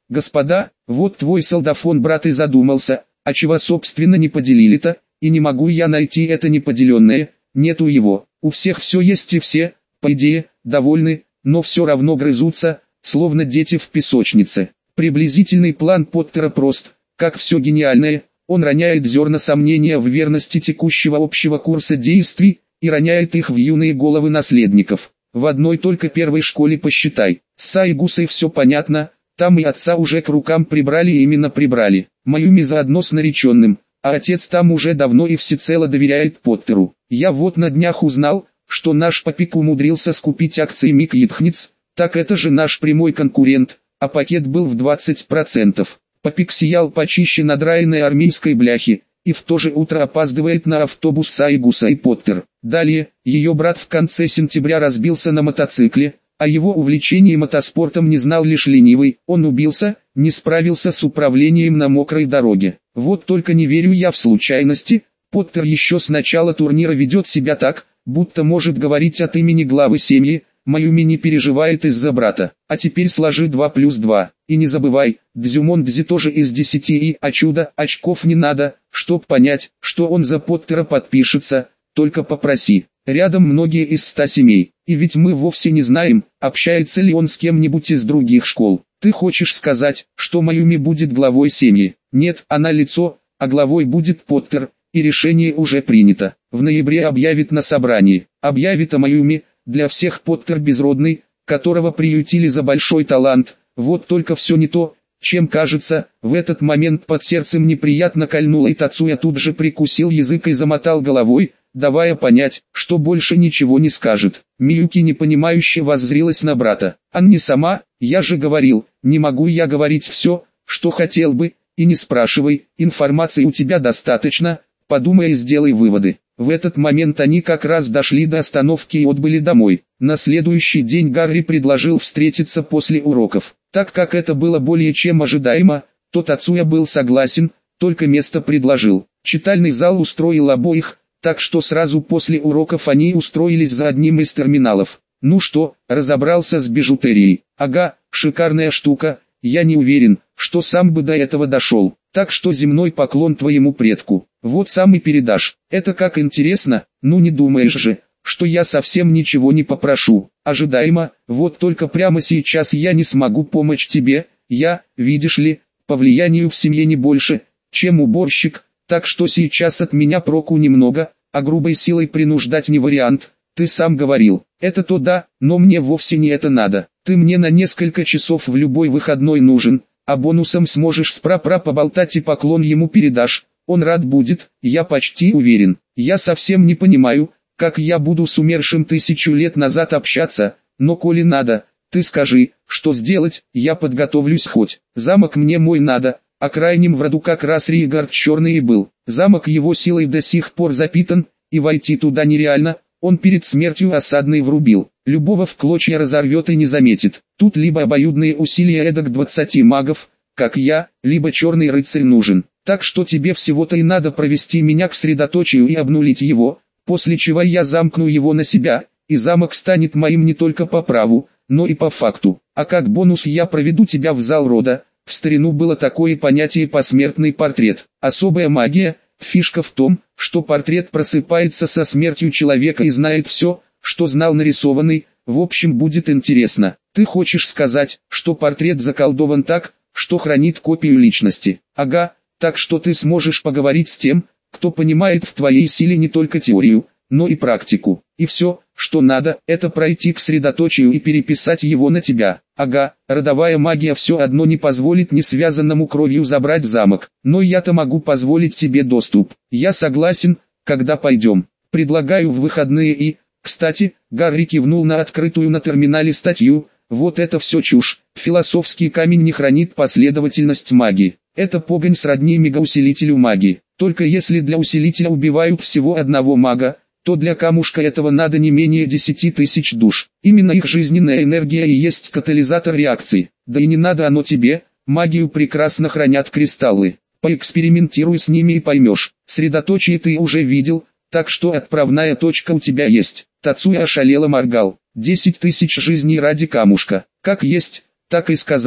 господа, вот твой солдафон брат и задумался, а чего собственно не поделили-то, и не могу я найти это неподеленное, нету его, у всех все есть и все, по идее, довольны, но все равно грызутся, словно дети в песочнице. Приблизительный план Поттера прост, как все гениальное, он роняет зерна сомнения в верности текущего общего курса действий, и роняет их в юные головы наследников. В одной только первой школе посчитай, с Сайгусой все понятно, там и отца уже к рукам прибрали и именно прибрали, Маюми заодно с нареченным, а отец там уже давно и всецело доверяет Поттеру. Я вот на днях узнал, что наш Папик умудрился скупить акции Мик Йитхниц, так это же наш прямой конкурент, а пакет был в 20%. Папик сиял почище надраенной армейской бляхи, и в то же утро опаздывает на автобус Сайгуса и Поттер. Далее, ее брат в конце сентября разбился на мотоцикле, о его увлечении мотоспортом не знал лишь ленивый, он убился, не справился с управлением на мокрой дороге. Вот только не верю я в случайности, Поттер еще с начала турнира ведет себя так, будто может говорить от имени главы семьи, Маюми не переживает из-за брата, а теперь сложи 2 плюс 2, и не забывай, Дзюмондзи тоже из 10 и, а чудо, очков не надо, чтоб понять, что он за Поттера подпишется, только попроси. Рядом многие из 100 семей, и ведь мы вовсе не знаем, общается ли он с кем-нибудь из других школ. Ты хочешь сказать, что Маюми будет главой семьи? Нет, она лицо, а главой будет Поттер, и решение уже принято. В ноябре объявит на собрании, объявит о Маюми, для всех Поттер безродный, которого приютили за большой талант, вот только все не то, чем кажется. В этот момент под сердцем неприятно кольнуло, и Тацуя тут же прикусил язык и замотал головой, давая понять, что больше ничего не скажет. Миюки непонимающе воззрилась на брата. «Ан не сама, я же говорил, не могу я говорить все, что хотел бы, и не спрашивай, информации у тебя достаточно, подумай и сделай выводы». В этот момент они как раз дошли до остановки и отбыли домой. На следующий день Гарри предложил встретиться после уроков. Так как это было более чем ожидаемо, то Тацуя был согласен, только место предложил. Читальный зал устроил обоих, так что сразу после уроков они устроились за одним из терминалов. «Ну что, разобрался с бижутерией?» «Ага, шикарная штука, я не уверен, что сам бы до этого дошел, так что земной поклон твоему предку. Вот сам и передашь. Это как интересно, ну не думаешь же, что я совсем ничего не попрошу. Ожидаемо, вот только прямо сейчас я не смогу помочь тебе, я, видишь ли, по влиянию в семье не больше, чем уборщик, так что сейчас от меня проку немного, а грубой силой принуждать не вариант. Ты сам говорил, это то да, но мне вовсе не это надо. Ты мне на несколько часов в любой выходной нужен, а бонусом сможешь с прапра поболтать и поклон ему передашь. Он рад будет, я почти уверен. Я совсем не понимаю, как я буду с умершим 1000 лет назад общаться, но коли надо, ты скажи, что сделать, я подготовлюсь хоть. Замок мне мой надо, а крайним в роду как раз Ригард Черный и был. Замок его силой до сих пор запитан, и войти туда нереально, он перед смертью осадный врубил. Любого в клочья разорвет и не заметит. Тут либо обоюдные усилия эдак 20 магов, как я, либо черный рыцарь нужен. Так что тебе всего-то и надо провести меня к средоточию и обнулить его, после чего я замкну его на себя, и замок станет моим не только по праву, но и по факту. А как бонус я проведу тебя в зал рода. В старину было такое понятие посмертный портрет. Особая магия, фишка в том, что портрет просыпается со смертью человека и знает все, что знал нарисованный. В общем, будет интересно. Ты хочешь сказать, что портрет заколдован так, что хранит копию личности? Ага. Так что ты сможешь поговорить с тем, кто понимает в твоей силе не только теорию, но и практику. И все, что надо, это пройти к средоточию и переписать его на тебя. Ага, родовая магия все одно не позволит несвязанному кровью забрать замок. Но я-то могу позволить тебе доступ. Я согласен, когда пойдем. Предлагаю в выходные и... Кстати, Гарри кивнул на открытую на терминале статью. Вот это все чушь. Философский камень не хранит последовательность магии. Это погонь сродни мегаусилителю магии. Только если для усилителя убивают всего одного мага, то для камушка этого надо не менее 10 тысяч душ. Именно их жизненная энергия и есть катализатор реакции. Да и не надо оно тебе, магию прекрасно хранят кристаллы. Поэкспериментируй с ними и поймешь. Средоточие ты уже видел, так что отправная точка у тебя есть. Тацуя ошалело моргал. 10 тысяч жизней ради камушка. Как есть, так и сказал.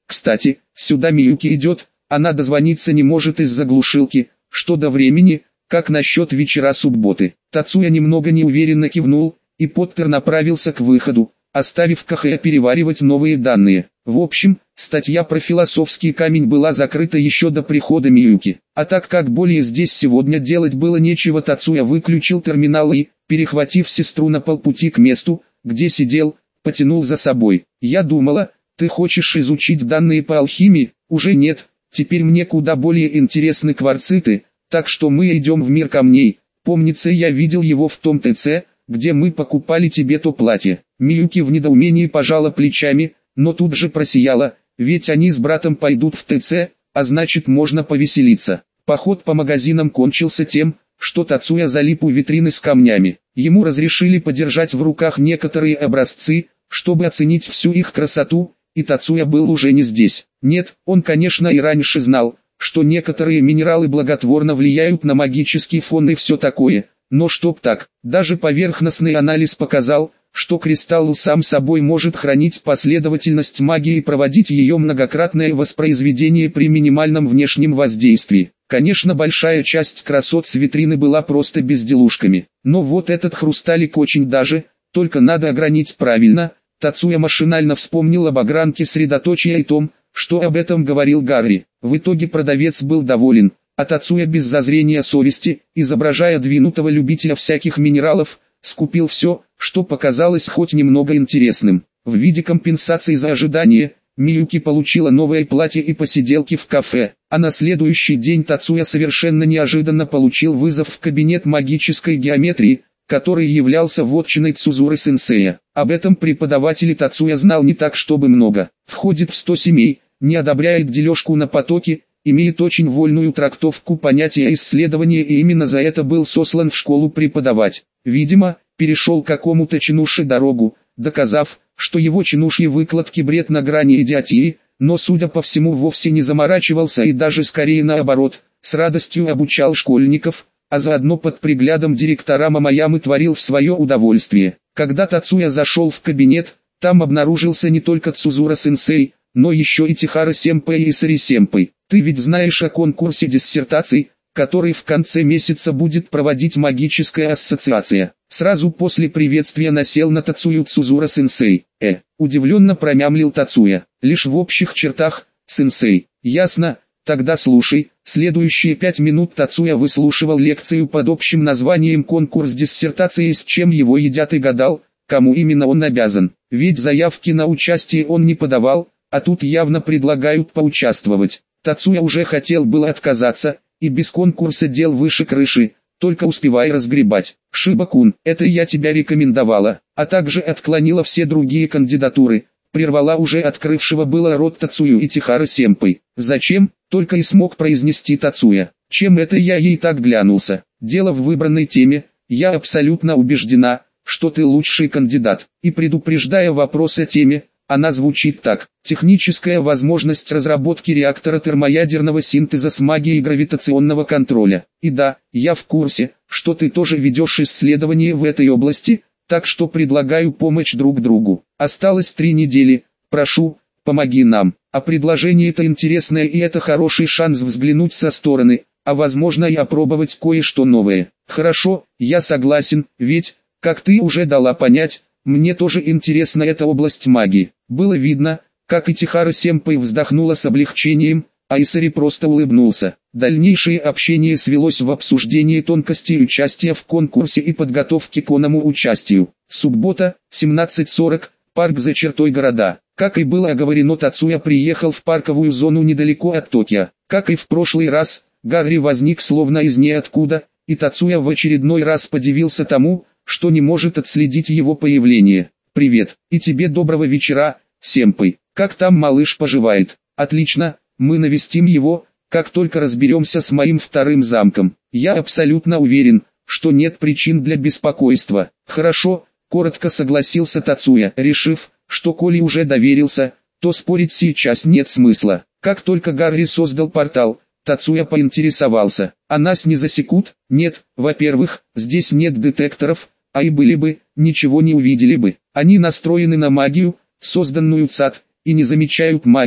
Кстати, сюда Миюки идет, она дозвониться не может из-за глушилки, что до времени, как насчет вечера субботы. Тацуя немного неуверенно кивнул, и Поттер направился к выходу, оставив Кахэ переваривать новые данные. В общем, статья про философский камень была закрыта еще до прихода Миюки. А так как более здесь сегодня делать было нечего, Тацуя выключил терминал и, перехватив сестру на полпути к месту, где сидел, потянул за собой. «Я думала, ты хочешь изучить данные по алхимии?» «Уже нет, теперь мне куда более интересны кварциты, так что мы идем в мир камней. Помнится, я видел его в том ТЦ, где мы покупали тебе то платье». Миюки в недоумении пожала плечами, но тут же просияла, ведь они с братом пойдут в ТЦ, а значит можно повеселиться. Поход по магазинам кончился тем, что Тацуя залип у витрины с камнями. Ему разрешили подержать в руках некоторые образцы, чтобы оценить всю их красоту, и Тацуя был уже не здесь. Нет, он конечно и раньше знал, что некоторые минералы благотворно влияют на магический фон и все такое, но чтоб так, даже поверхностный анализ показал, что кристалл сам собой может хранить последовательность магии и проводить ее многократное воспроизведение при минимальном внешнем воздействии. Конечно, большая часть красот с витрины была просто безделушками, но вот этот хрусталик очень даже, только надо огранить правильно. Тацуя машинально вспомнил об огранке средоточия и том, что об этом говорил Гарри. В итоге продавец был доволен, а Тацуя без зазрения совести, изображая двинутого любителя всяких минералов, скупил все, что показалось хоть немного интересным. В виде компенсации за ожидание, Миюки получила новое платье и посиделки в кафе, а на следующий день Тацуя совершенно неожиданно получил вызов в кабинет магической геометрии, который являлся вотчиной Цузуры-сенсея. Об этом преподавателе Тацуя знал не так чтобы много. Входит в 100 семей, не одобряет дележку на потоки, имеет очень вольную трактовку понятия исследования и именно за это был сослан в школу преподавать. Видимо, перешел какому-то чинуши дорогу, доказав, что его чинушьи выкладки бред на грани идиотии, но судя по всему вовсе не заморачивался и даже скорее наоборот, с радостью обучал школьников, а заодно под приглядом директора Мамаямы творил в свое удовольствие. Когда Тацуя зашел в кабинет, там обнаружился не только Цузура-сенсей, но еще и Тихара-сэмпэй и Сари-сэмпэй. «Ты ведь знаешь о конкурсе диссертаций, который в конце месяца будет проводить магическая ассоциация?» Сразу после приветствия насел на Тацую Цузура-сенсей. Удивленно промямлил Тацуя. «Лишь в общих чертах, сенсей». «Ясно, тогда слушай». Следующие 5 минут Тацуя выслушивал лекцию под общим названием «Конкурс диссертации», с чем его едят, и гадал, кому именно он обязан. Ведь заявки на участие он не подавал, а тут явно предлагают поучаствовать. Тацуя уже хотел было отказаться, и без конкурса дел выше крыши, только успевай разгребать. «Шиба-кун, это я тебя рекомендовала», а также отклонила все другие кандидатуры, прервала уже открывшего было рот Тацую и Тихара-сэмпэй. «Зачем?» — только и смог произнести Тацуя. «Чем это я ей так глянулся? Дело в выбранной теме, я абсолютно убеждена, что ты лучший кандидат». И предупреждая вопрос о теме, она звучит так: техническая возможность разработки реактора термоядерного синтеза с магией гравитационного контроля. И да, я в курсе, что ты тоже ведешь исследования в этой области, так что предлагаю помочь друг другу. Осталось 3 недели, прошу, помоги нам. А предложение-то интересное, и это хороший шанс взглянуть со стороны, а возможно и опробовать кое-что новое. Хорошо, я согласен, ведь, как ты уже дала понять, мне тоже интересна эта область магии. Было видно, как и Тихара-сэмпэй вздохнула с облегчением, а Исари просто улыбнулся. Дальнейшее общение свелось в обсуждении тонкостей участия в конкурсе и подготовки к оному участию. Суббота, 17:40, парк за чертой города. Как и было оговорено, Тацуя приехал в парковую зону недалеко от Токио. Как и в прошлый раз, Гарри возник словно из ниоткуда, и Тацуя в очередной раз подивился тому, что не может отследить его появление. «Привет, и тебе доброго вечера, сэмпэй. Как там малыш поживает?» «Отлично, мы навестим его, как только разберемся с моим вторым замком. Я абсолютно уверен, что нет причин для беспокойства». «Хорошо», — коротко согласился Тацуя, решив, что коли уже доверился, то спорить сейчас нет смысла. Как только Гарри создал портал, Тацуя поинтересовался: «А нас не засекут?» «Нет, во-первых, здесь нет детекторов, а и были бы, ничего не увидели бы. Они настроены на магию, созданную ЦАД, и не замечают магию,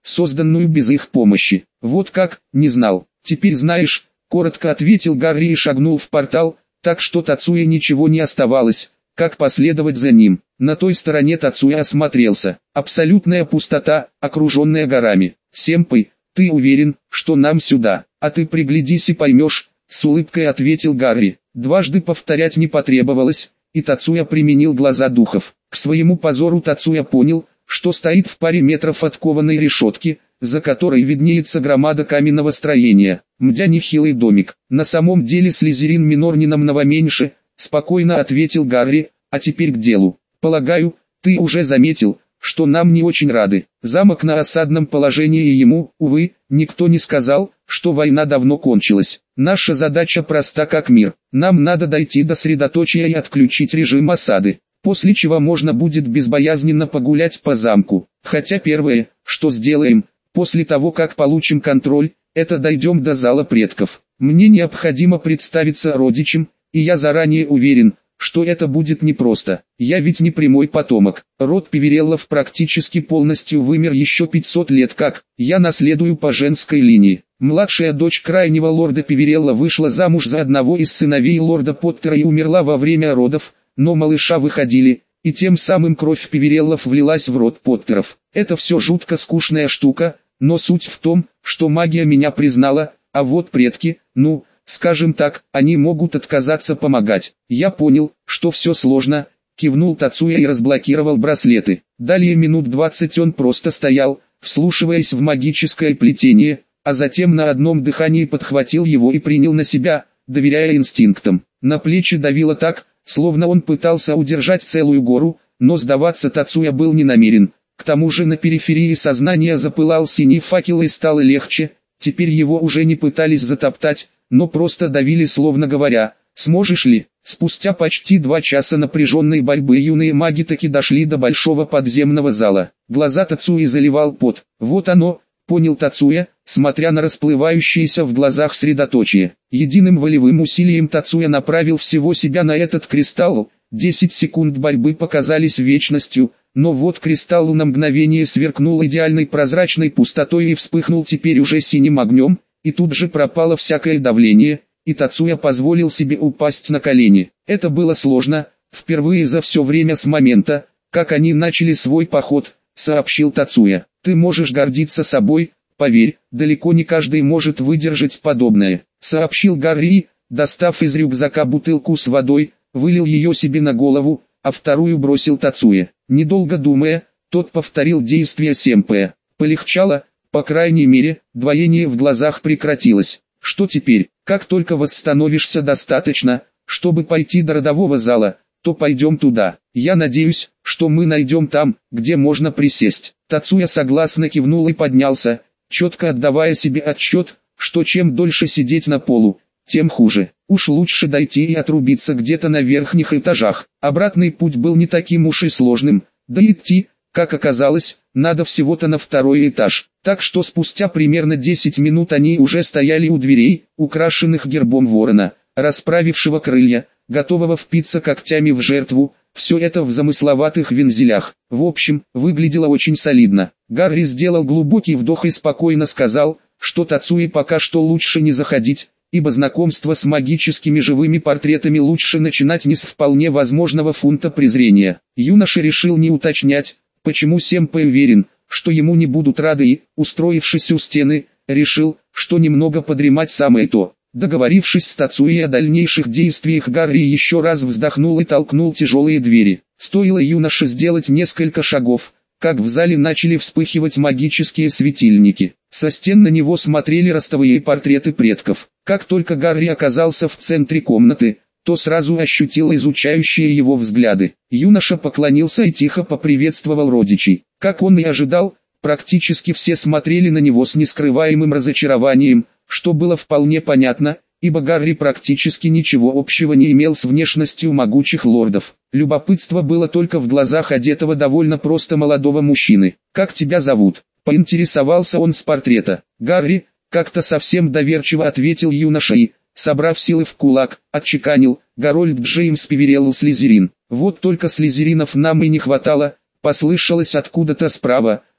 созданную без их помощи. Вот как, не знал. Теперь знаешь, коротко ответил Гарри и шагнул в портал, так что Тацуя ничего не оставалось, как последовать за ним. На той стороне Тацуя осмотрелся. Абсолютная пустота, окруженная горами. «Сэмпэй, ты уверен, что нам сюда? А ты приглядись и поймешь», — с улыбкой ответил Гарри. Дважды повторять не потребовалось, и Тацуя применил глаза духов. К своему позору Тацуя понял, что стоит в паре метров от кованой решетки, за которой виднеется громада каменного строения. Мдя нехилый домик. На самом деле Слизерин Минор не намного меньше, спокойно ответил Гарри, а теперь к делу. Полагаю, ты уже заметил, что нам не очень рады. Замок на осадном положении и ему, увы, никто не сказал, что война давно кончилась. Наша задача проста как мир. Нам надо дойти до средоточия и отключить режим осады, после чего можно будет безбоязненно погулять по замку. Хотя первое, что сделаем, после того как получим контроль, это дойдем до зала предков. Мне необходимо представиться родичем, и я заранее уверен, что это будет непросто. Я ведь не прямой потомок. Род Пивереллов практически полностью вымер еще 500 лет как. Я наследую по женской линии. Младшая дочь крайнего лорда Пиверелла вышла замуж за одного из сыновей лорда Поттера и умерла во время родов, но малыша выходили, и тем самым кровь Пивереллов влилась в род Поттеров. Это все жутко скучная штука, но суть в том, что магия меня признала, а вот предки, ну, скажем так, они могут отказаться помогать. Я понял, что все сложно, кивнул Тацуя и разблокировал браслеты. Далее минут 20 он просто стоял, вслушиваясь в магическое плетение, а затем на одном дыхании подхватил его и принял на себя, доверяя инстинктам. На плечи давило так, словно он пытался удержать целую гору, но сдаваться Тацуя был не намерен. К тому же на периферии сознания запылал синий факел и стало легче, теперь его уже не пытались затоптать, но просто давили, словно говоря: «Сможешь ли?». Спустя почти 2 часа напряженной борьбы юные маги таки дошли до большого подземного зала. Глаза Тацуи заливал пот. Вот оно, понял Тацуя, смотря на расплывающееся в глазах средоточие. Единым волевым усилием Тацуя направил всего себя на этот кристалл. 10 секунд борьбы показались вечностью, но вот кристалл на мгновение сверкнул идеальной прозрачной пустотой и вспыхнул теперь уже синим огнем, и тут же пропало всякое давление, и Тацуя позволил себе упасть на колени. Это было сложно, впервые за все время с момента, как они начали свой поход, сообщил Тацуя. Ты можешь гордиться собой, поверь, далеко не каждый может выдержать подобное, сообщил Гарри, достав из рюкзака бутылку с водой, вылил ее себе на голову, а вторую бросил Тацуя. Недолго думая, тот повторил действия Сэмпэя. Полегчало, по крайней мере, двоение в глазах прекратилось. Что теперь? Как только восстановишься достаточно, чтобы пойти до родового зала, то пойдем туда. Я надеюсь, что мы найдем там, где можно присесть. Тацуя согласно кивнул и поднялся, четко отдавая себе отчет, что чем дольше сидеть на полу, тем хуже. Уж лучше дойти и отрубиться где-то на верхних этажах. Обратный путь был не таким уж и сложным, да идти, как оказалось, надо всего-то на 2-й этаж. Так что спустя примерно 10 минут они уже стояли у дверей, украшенных гербом ворона, расправившего крылья, готового впиться когтями в жертву. Все это в замысловатых вензелях. В общем, выглядело очень солидно. Гарри сделал глубокий вдох и спокойно сказал, что Тацуи пока что лучше не заходить, ибо знакомство с магическими живыми портретами лучше начинать не с вполне возможного фунта презрения. Юноша решил не уточнять, почему Сэмпэй уверен, что ему не будут рады и, устроившись у стены, решил, что немного подремать самое то. Договорившись с Тацуи о дальнейших действиях, Гарри еще раз вздохнул и толкнул тяжелые двери. Стоило юноше сделать несколько шагов, как в зале начали вспыхивать магические светильники. Со стен на него смотрели ростовые портреты предков. Как только Гарри оказался в центре комнаты, то сразу ощутил изучающие его взгляды. Юноша поклонился и тихо поприветствовал родичей. Как он и ожидал, практически все смотрели на него с нескрываемым разочарованием, что было вполне понятно, ибо Гарри практически ничего общего не имел с внешностью могучих лордов. Любопытство было только в глазах одетого довольно просто молодого мужчины. «Как тебя зовут?» — поинтересовался он с портрета. «Гарри», — как-то совсем доверчиво ответил юноша и, собрав силы в кулак, отчеканил: «Гарольд Джеймс Пиверелл Слизерин». «Вот только слизеринов нам и не хватало», — послышалось откуда-то справа,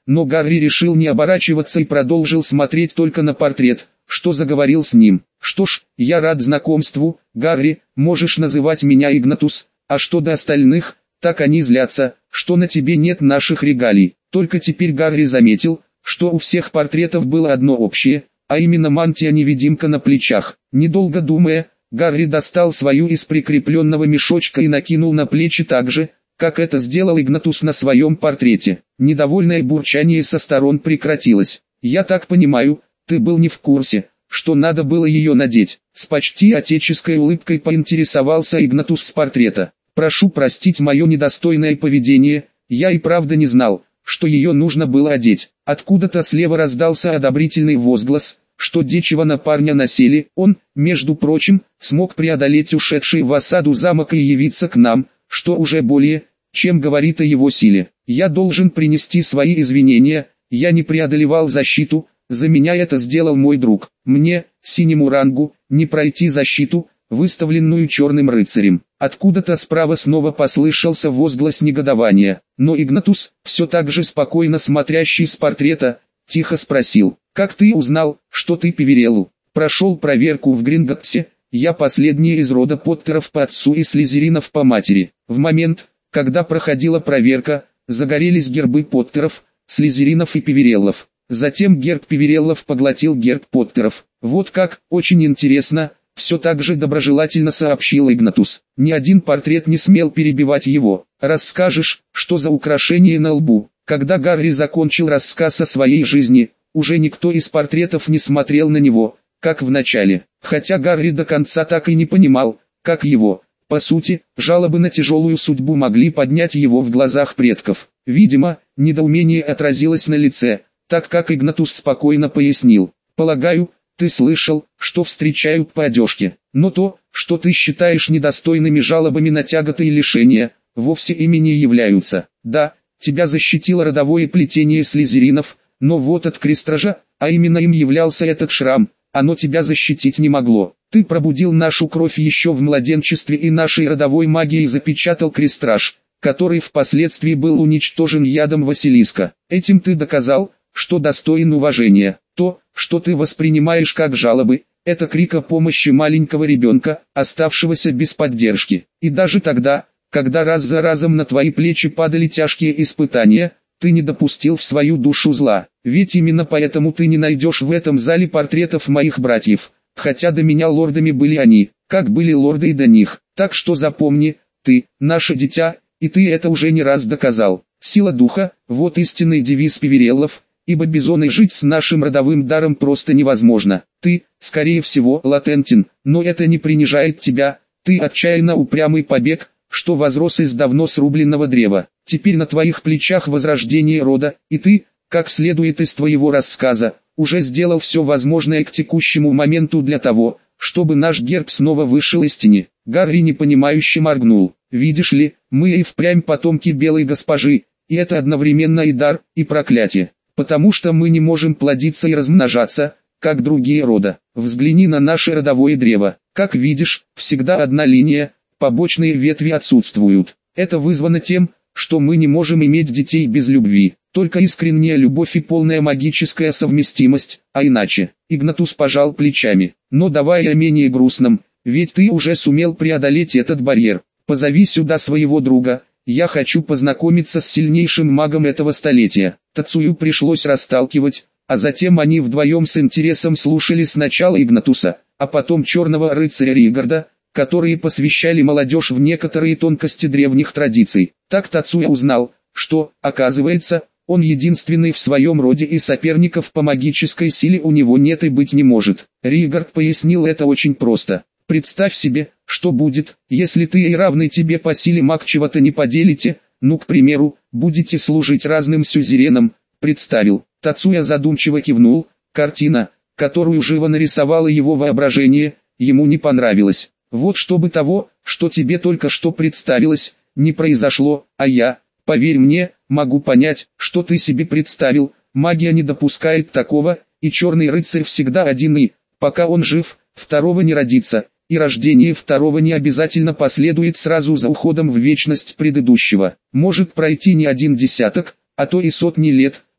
но Гарри решил не оборачиваться и продолжил смотреть только на портрет, что заговорил с ним. «Что ж, я рад знакомству, Гарри, можешь называть меня Игнатус, а что до остальных, так они злятся, что на тебе нет наших регалий». Только теперь Гарри заметил, что у всех портретов было одно общее, а именно мантия-невидимка на плечах. Недолго думая, Гарри достал свою из прикрепленного мешочка и накинул на плечи так же, как это сделал Игнатус на своем портрете. Недовольное бурчание со сторон прекратилось. «Я так понимаю, ты был не в курсе, что надо было ее надеть?» С почти отеческой улыбкой поинтересовался Игнатус с портрета. «Прошу простить мое недостойное поведение, я и правда не знал, что ее нужно было одеть». Откуда-то слева раздался одобрительный возглас, что дечего на парня насели. Он, между прочим, смог преодолеть ушедший в осаду замок и явиться к нам, что уже более, чем говорит о его силе. «Я должен принести свои извинения, я не преодолевал защиту, за меня это сделал мой друг. Мне, синему рангу, не пройти защиту, выставленную черным рыцарем». Откуда-то справа снова послышался возглас негодования, но Игнатус, все так же спокойно смотрящий с портрета, тихо спросил: «Как ты узнал, что ты Певерелл?» «Прошел проверку в Гринготтсе, я последний из рода Поттеров по отцу и Слизеринов по матери. В момент, когда проходила проверка, загорелись гербы Поттеров, Слизеринов и Певереллов. Затем герб Певереллов поглотил герб Поттеров». «Вот как, очень интересно», — все так же доброжелательно сообщил Игнатус. Ни один портрет не смел перебивать его. «Расскажешь, что за украшение на лбу?» Когда Гарри закончил рассказ о своей жизни, уже никто из портретов не смотрел на него, как в начале. Хотя Гарри до конца так и не понимал, как его, по сути, жалобы на тяжелую судьбу могли поднять его в глазах предков. Видимо, недоумение отразилось на лице, так как Игнатус спокойно пояснил: «Полагаю, ты слышал, что встречают по одежке, но то, что ты считаешь недостойными жалобами на тяготы и лишения, вовсе ими не являются. Да, тебя защитило родовое плетение слизеринов, но вот от крестража, а именно им являлся этот шрам, оно тебя защитить не могло. Ты пробудил нашу кровь еще в младенчестве и нашей родовой магией запечатал крестраж, который впоследствии был уничтожен ядом Василиска. Этим ты доказал, что достоин уважения. То, что ты воспринимаешь как жалобы, это крик о помощи маленького ребенка, оставшегося без поддержки. И даже тогда, когда раз за разом на твои плечи падали тяжкие испытания, ты не допустил в свою душу зла. Ведь именно поэтому ты не найдешь в этом зале портретов моих братьев, хотя до меня лордами были они, как были лорды и до них. Так что запомни, ты, наше дитя, и ты это уже не раз доказал. Сила духа, вот истинный девиз Певереллов, ибо бизоны жить с нашим родовым даром просто невозможно. Ты, скорее всего, латентен, но это не принижает тебя, ты отчаянно упрямый побег, что возрос из давно срубленного древа. Теперь на твоих плечах возрождение рода, и ты, как следует из твоего рассказа, уже сделал все возможное к текущему моменту для того, чтобы наш герб снова вышел из тени». Гарри непонимающе моргнул. «Видишь ли, мы и впрямь потомки белой госпожи, и это одновременно и дар, и проклятие. Потому что мы не можем плодиться и размножаться, как другие рода. Взгляни на наше родовое древо. Как видишь, всегда одна линия, побочные ветви отсутствуют. Это вызвано тем, что мы не можем иметь детей без любви. Только искренняя любовь и полная магическая совместимость, а иначе». Игнатус пожал плечами. «Но давай о менее грустном, ведь ты уже сумел преодолеть этот барьер. Позови сюда своего друга, я хочу познакомиться с сильнейшим магом этого столетия». Тацую пришлось расталкивать, а затем они вдвоем с интересом слушали сначала Игнатуса, а потом черного рыцаря Ригарда, которые посвящали молодежь в некоторые тонкости древних традиций. Так Тацуя узнал, что, оказывается, он единственный в своем роде и соперников по магической силе у него нет и быть не может. Ригард пояснил это очень просто. «Представь себе, что будет, если ты и равный тебе по силе маг чего-то не поделите, ну, к примеру, будете служить разным сюзеренам», представил. Тацуя задумчиво кивнул. Картина, которую живо нарисовало его воображение, ему не понравилась. «Вот чтобы того, что тебе только что представилось, не произошло, а я, поверь мне, могу понять, что ты себе представил. Магия не допускает такого, и черный рыцарь всегда один и, пока он жив, второго не родится, и рождение второго не обязательно последует сразу за уходом в вечность предыдущего. Может пройти не один десяток, а то и сотни лет,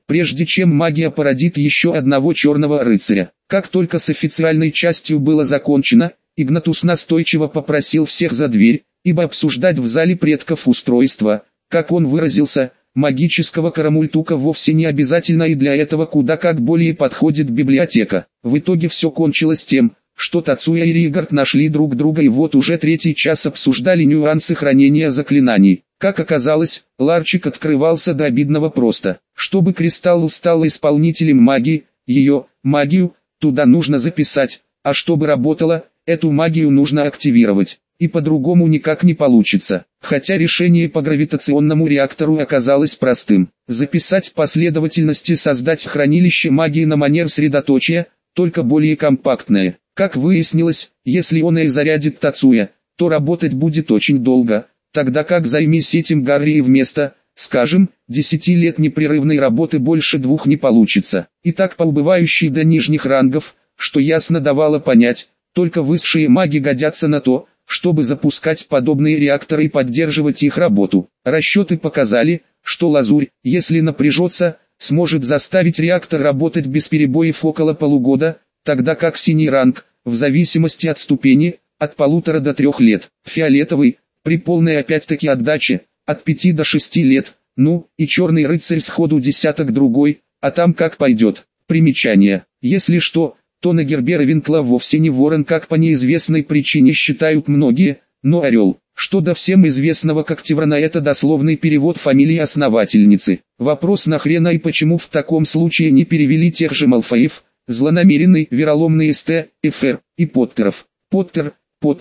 прежде чем магия породит еще одного черного рыцаря. Как только с официальной частью было закончено, Игнатус настойчиво попросил всех за дверь, ибо обсуждать в зале предков устройства, как он выразился, магического карамультука вовсе не обязательно, и для этого куда как более подходит библиотека. В итоге все кончилось тем, что Тацуя и Ригард нашли друг друга и вот уже третий час обсуждали нюансы хранения заклинаний. Как оказалось, ларчик открывался до обидного просто. Чтобы кристалл стал исполнителем магии, ее, магию, туда нужно записать, а чтобы работало, эту магию нужно активировать. И по-другому никак не получится. Хотя решение по гравитационному реактору оказалось простым. Записать последовательности, создать хранилище магии на манер средоточия, только более компактное. Как выяснилось, если он и зарядит Тацуя, то работать будет очень долго, тогда как займись этим Гарри и вместо, скажем, 10 лет непрерывной работы больше 2 не получится. И так по убывающей до нижних рангов, что ясно давало понять, только высшие маги годятся на то, чтобы запускать подобные реакторы и поддерживать их работу. Расчеты показали, что лазурь, если напряжется, сможет заставить реактор работать без перебоев около полугода, тогда как синий ранг, в зависимости от ступени, от 1,5 до 3 лет. Фиолетовый, при полной опять-таки отдаче, от 5 до 6 лет, ну, и черный рыцарь сходу десяток другой, а там как пойдет. Примечание. Если что, то на гербе Равенкла вовсе не ворон, как по неизвестной причине считают многие, но орел. Что до всем известного как Теврона, это дословный перевод фамилии основательницы. Вопрос нахрена и почему в таком случае не перевели тех же Малфоев, злонамеренный, вероломный Ст, Фр и Поттеров. Поттер,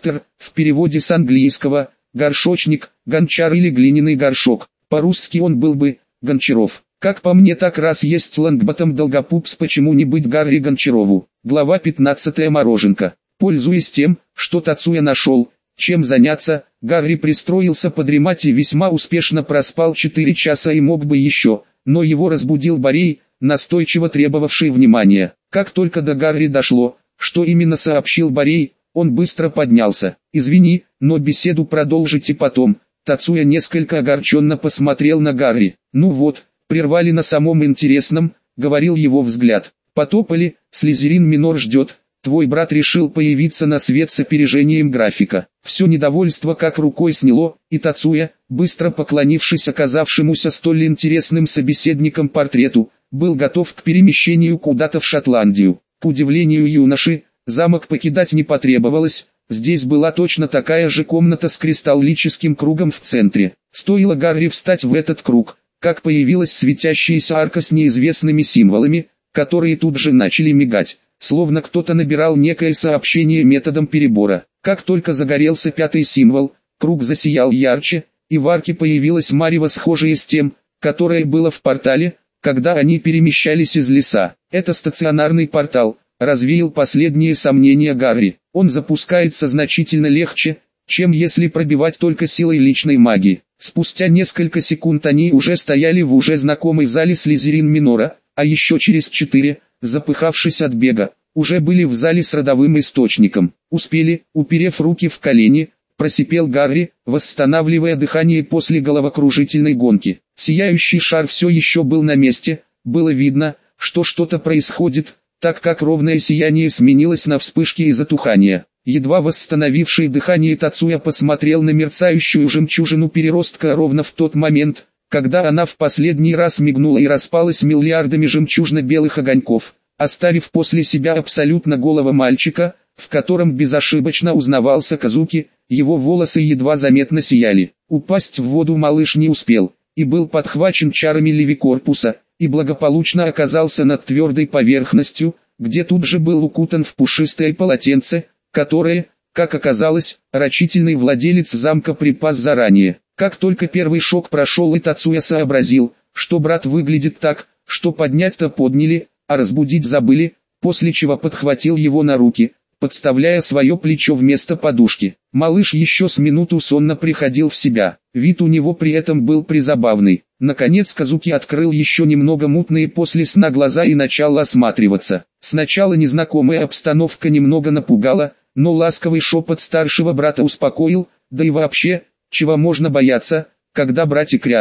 в переводе с английского, горшочник, гончар или глиняный горшок. По-русски он был бы, Гончаров. Как по мне, так раз есть Лонгботом Долгопупс, почему не быть Гарри Гончарову. Глава 15. Мороженка. Пользуясь тем, что Тацуя нашел, чем заняться, Гарри пристроился подремать и весьма успешно проспал 4 часа и мог бы еще, но его разбудил Борей, настойчиво требовавший внимания. Как только до Гарри дошло, что именно сообщил Борей, он быстро поднялся. «Извини, но беседу продолжите потом». Тацуя несколько огорченно посмотрел на Гарри. «Ну вот, прервали на самом интересном», — говорил его взгляд. «Потопали, Слизерин Минор ждет, твой брат решил появиться на свет с опережением графика». Все недовольство как рукой сняло, и Тацуя, быстро поклонившись оказавшемуся столь интересным собеседникам портрету, был готов к перемещению куда-то в Шотландию. К удивлению юноши, замок покидать не потребовалось, здесь была точно такая же комната с кристаллическим кругом в центре. Стоило Гарри встать в этот круг, как появилась светящаяся арка с неизвестными символами, которые тут же начали мигать, словно кто-то набирал некое сообщение методом перебора. Как только загорелся 5-й символ, круг засиял ярче, и в арке появилось марево, схожее с тем, которое было в портале, когда они перемещались из леса. Это стационарный портал, развеял последние сомнения Гарри. Он запускается значительно легче, чем если пробивать только силой личной магии. Спустя несколько секунд они уже стояли в уже знакомой зале Слизерин Минора, а еще через 4, запыхавшись от бега, уже были в зале с родовым источником. Успели, уперев руки в колени, просипел Гарри, восстанавливая дыхание после головокружительной гонки. Сияющий шар все еще был на месте, было видно, что что-то происходит, так как ровное сияние сменилось на вспышки и затухание. Едва восстановивший дыхание Тацуя посмотрел на мерцающую жемчужину переростка ровно в тот момент, когда она в последний раз мигнула и распалась миллиардами жемчужно-белых огоньков, оставив после себя абсолютно голого мальчика, в котором безошибочно узнавался Казуки. Его волосы едва заметно сияли. Упасть в воду малыш не успел, и был подхвачен чарами Левикорпуса, и благополучно оказался над твердой поверхностью, где тут же был укутан в пушистое полотенце, которое, как оказалось, рачительный владелец замка припас заранее. Как только первый шок прошел, и Тацуя сообразил, что брат выглядит так, что поднять-то подняли, а разбудить забыли, после чего подхватил его на руки, подставляя свое плечо вместо подушки. Малыш еще с минуту сонно приходил в себя, вид у него при этом был призабавный. Наконец Казуки открыл еще немного мутные после сна глаза и начал осматриваться. Сначала незнакомая обстановка немного напугала, но ласковый шепот старшего брата успокоил, да и вообще, чего можно бояться, когда братик рядом.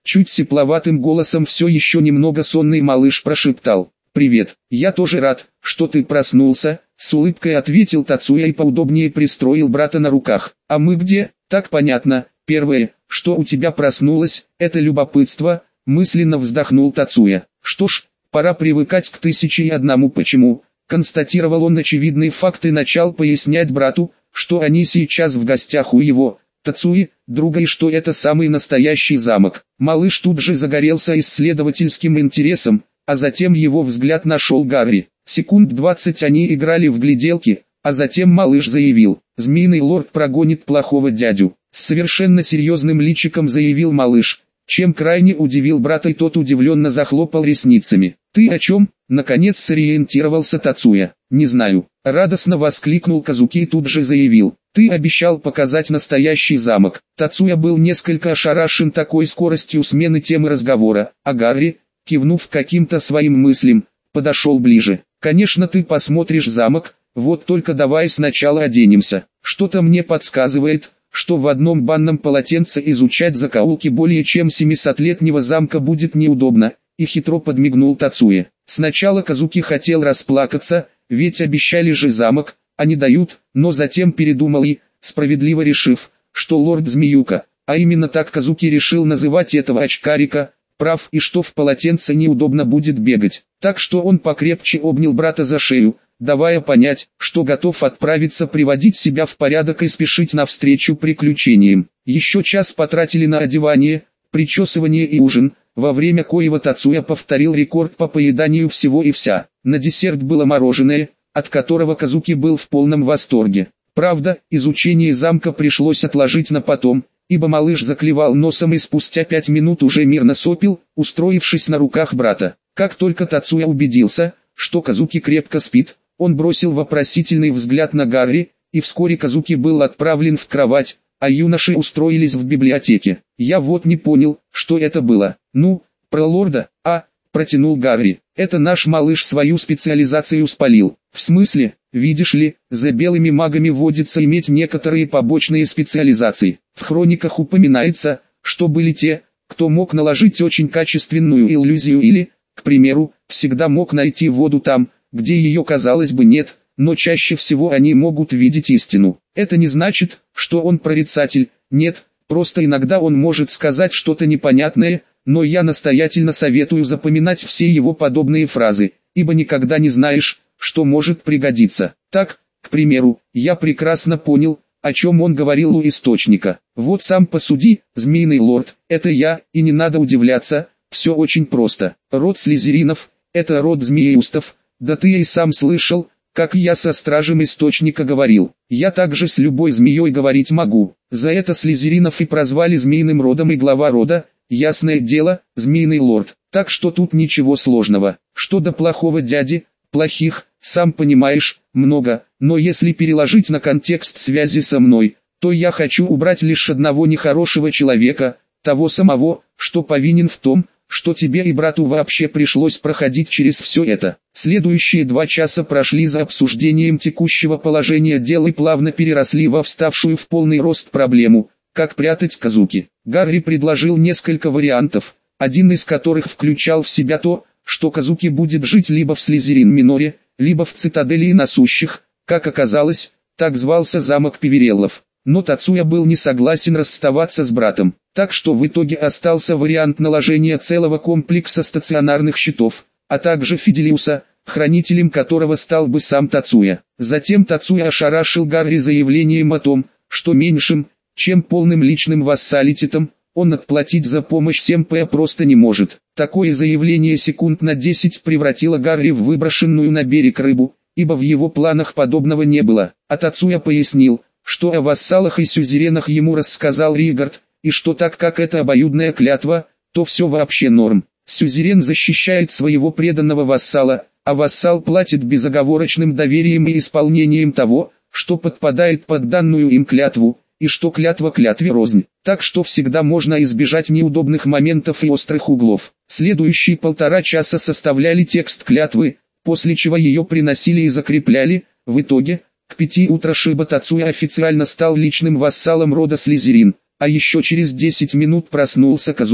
Чуть сипловатым голосом все еще немного сонный малыш прошептал: «Привет, я тоже рад, что ты проснулся», — с улыбкой ответил Тацуя и поудобнее пристроил брата на руках. «А мы где?» «Так понятно, первое, что у тебя проснулось, это любопытство», — мысленно вздохнул Тацуя. «Что ж, пора привыкать к 1001 почему», — констатировал он очевидный факт и начал пояснять брату, что они сейчас в гостях у его, Тацуи, друга, и что это самый настоящий замок. Малыш тут же загорелся исследовательским интересом, а затем его взгляд нашел Гарри. Секунд 20 они играли в гляделки, а затем малыш заявил: «Змеиный лорд прогонит плохого дядю». С совершенно серьезным личиком заявил малыш, чем крайне удивил брата, и тот удивленно захлопал ресницами. «Ты о чем?» — наконец сориентировался Тацуя. «Не знаю», — радостно воскликнул Казуки и тут же заявил: «Ты обещал показать настоящий замок». Тацуя был несколько ошарашен такой скоростью смены темы разговора, а Гарри, кивнув каким-то своим мыслям, подошел ближе. «Конечно ты посмотришь замок, вот только давай сначала оденемся. Что-то мне подсказывает, что в одном банном полотенце изучать закоулки более чем 700-летнего замка будет неудобно», и хитро подмигнул Тацуя. Сначала Казуки хотел расплакаться, ведь обещали же замок, а не дают, но затем передумал и, справедливо решив, что лорд Змеюка, а именно так Казуки решил называть этого очкарика, прав, и что в полотенце неудобно будет бегать. Так что он покрепче обнял брата за шею, давая понять, что готов отправиться приводить себя в порядок и спешить навстречу приключениям. Еще час потратили на одевание, причесывание и ужин, во время коего Тацуя повторил рекорд по поеданию всего и вся. На десерт было мороженое, от которого Казуки был в полном восторге. Правда, изучение замка пришлось отложить на потом, ибо малыш заклевал носом и спустя 5 минут уже мирно сопел, устроившись на руках брата. Как только Тацуя убедился, что Казуки крепко спит, он бросил вопросительный взгляд на Гарри, и вскоре Казуки был отправлен в кровать, а юноши устроились в библиотеке. «Я вот не понял, что это было». «Ну, про лорда, протянул Гарри. «Это наш малыш свою специализацию спалил». «В смысле, видишь ли, за белыми магами водится иметь некоторые побочные специализации. В хрониках упоминается, что были те, кто мог наложить очень качественную иллюзию или, к примеру, всегда мог найти воду там, где ее казалось бы нет, но чаще всего они могут видеть истину. Это не значит, что он прорицатель, нет, просто иногда он может сказать что-то непонятное, но я настоятельно советую запоминать все его подобные фразы, ибо никогда не знаешь, что может пригодиться. Так, к примеру, я прекрасно понял, о чем он говорил у источника. Вот сам посуди, змеиный лорд, это я, и не надо удивляться, все очень просто. Род слизеринов, это род змееустов, да ты и сам слышал, как я со стражем источника говорил. Я также с любой змеей говорить могу. За это слизеринов и прозвали змеиным родом, и глава рода, ясное дело, змеиный лорд. Так что тут ничего сложного. Что до плохого дяди, плохих, сам понимаешь, много, но если переложить на контекст связи со мной, то я хочу убрать лишь одного нехорошего человека, того самого, что повинен в том, что тебе и брату вообще пришлось проходить через все это. Следующие 2 часа прошли за обсуждением текущего положения дел и плавно переросли во вставшую в полный рост проблему, как прятать Казуки. Гарри предложил несколько вариантов, один из которых включал в себя то, что Казуки будет жить либо в Слизерин-Миноре, либо в Цитадели Иносущих, как оказалось, так звался замок Пивереллов. Но Тацуя был не согласен расставаться с братом, так что в итоге остался вариант наложения целого комплекса стационарных щитов, а также Фиделиуса, хранителем которого стал бы сам Тацуя. Затем Тацуя ошарашил Гарри заявлением о том, что меньшим, чем полным личным вассалитетом, он отплатить за помощь Сэмпэя просто не может. Такое заявление секунд на 10 превратило Гарри в выброшенную на берег рыбу, ибо в его планах подобного не было. А Тацуя пояснил, что о вассалах и сюзеренах ему рассказал Ригард, и что так как это обоюдная клятва, то все вообще норм. Сюзерен защищает своего преданного вассала, а вассал платит безоговорочным доверием и исполнением того, что подпадает под данную им клятву, и что клятва клятве рознь. Так что всегда можно избежать неудобных моментов и острых углов. Следующие 1,5 часа составляли текст клятвы, после чего ее приносили и закрепляли. В итоге, к 5 утра Шиба Тацуя официально стал личным вассалом рода Слизерин, а еще через 10 минут проснулся Казуки,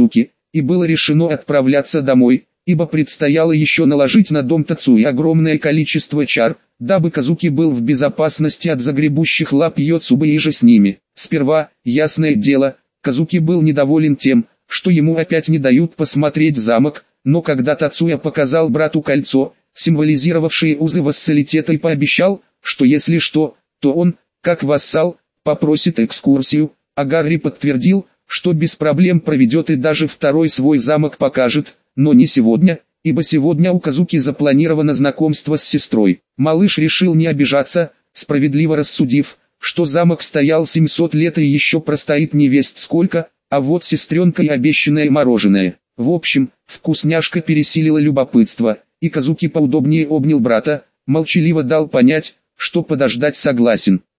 и было решено отправляться домой, ибо предстояло еще наложить на дом Тацуи огромное количество чар, дабы Казуки был в безопасности от загребущих лап Йоцубы и же с ними. Сперва, ясное дело, Казуки был недоволен тем, что ему опять не дают посмотреть замок, но когда Тацуя показал брату кольцо, символизировавшее узы вассалитета, и пообещал, что если что, то он, как вассал, попросит экскурсию, а Гарри подтвердил, что без проблем проведет и даже второй свой замок покажет, но не сегодня, ибо сегодня у Казуки запланировано знакомство с сестрой. Малыш решил не обижаться, справедливо рассудив, что замок стоял 700 лет и еще простоит невесть сколько, а вот сестренка и обещанное мороженое. В общем, вкусняшка пересилила любопытство, и Казуки поудобнее обнял брата, молчаливо дал понять, что подождать согласен.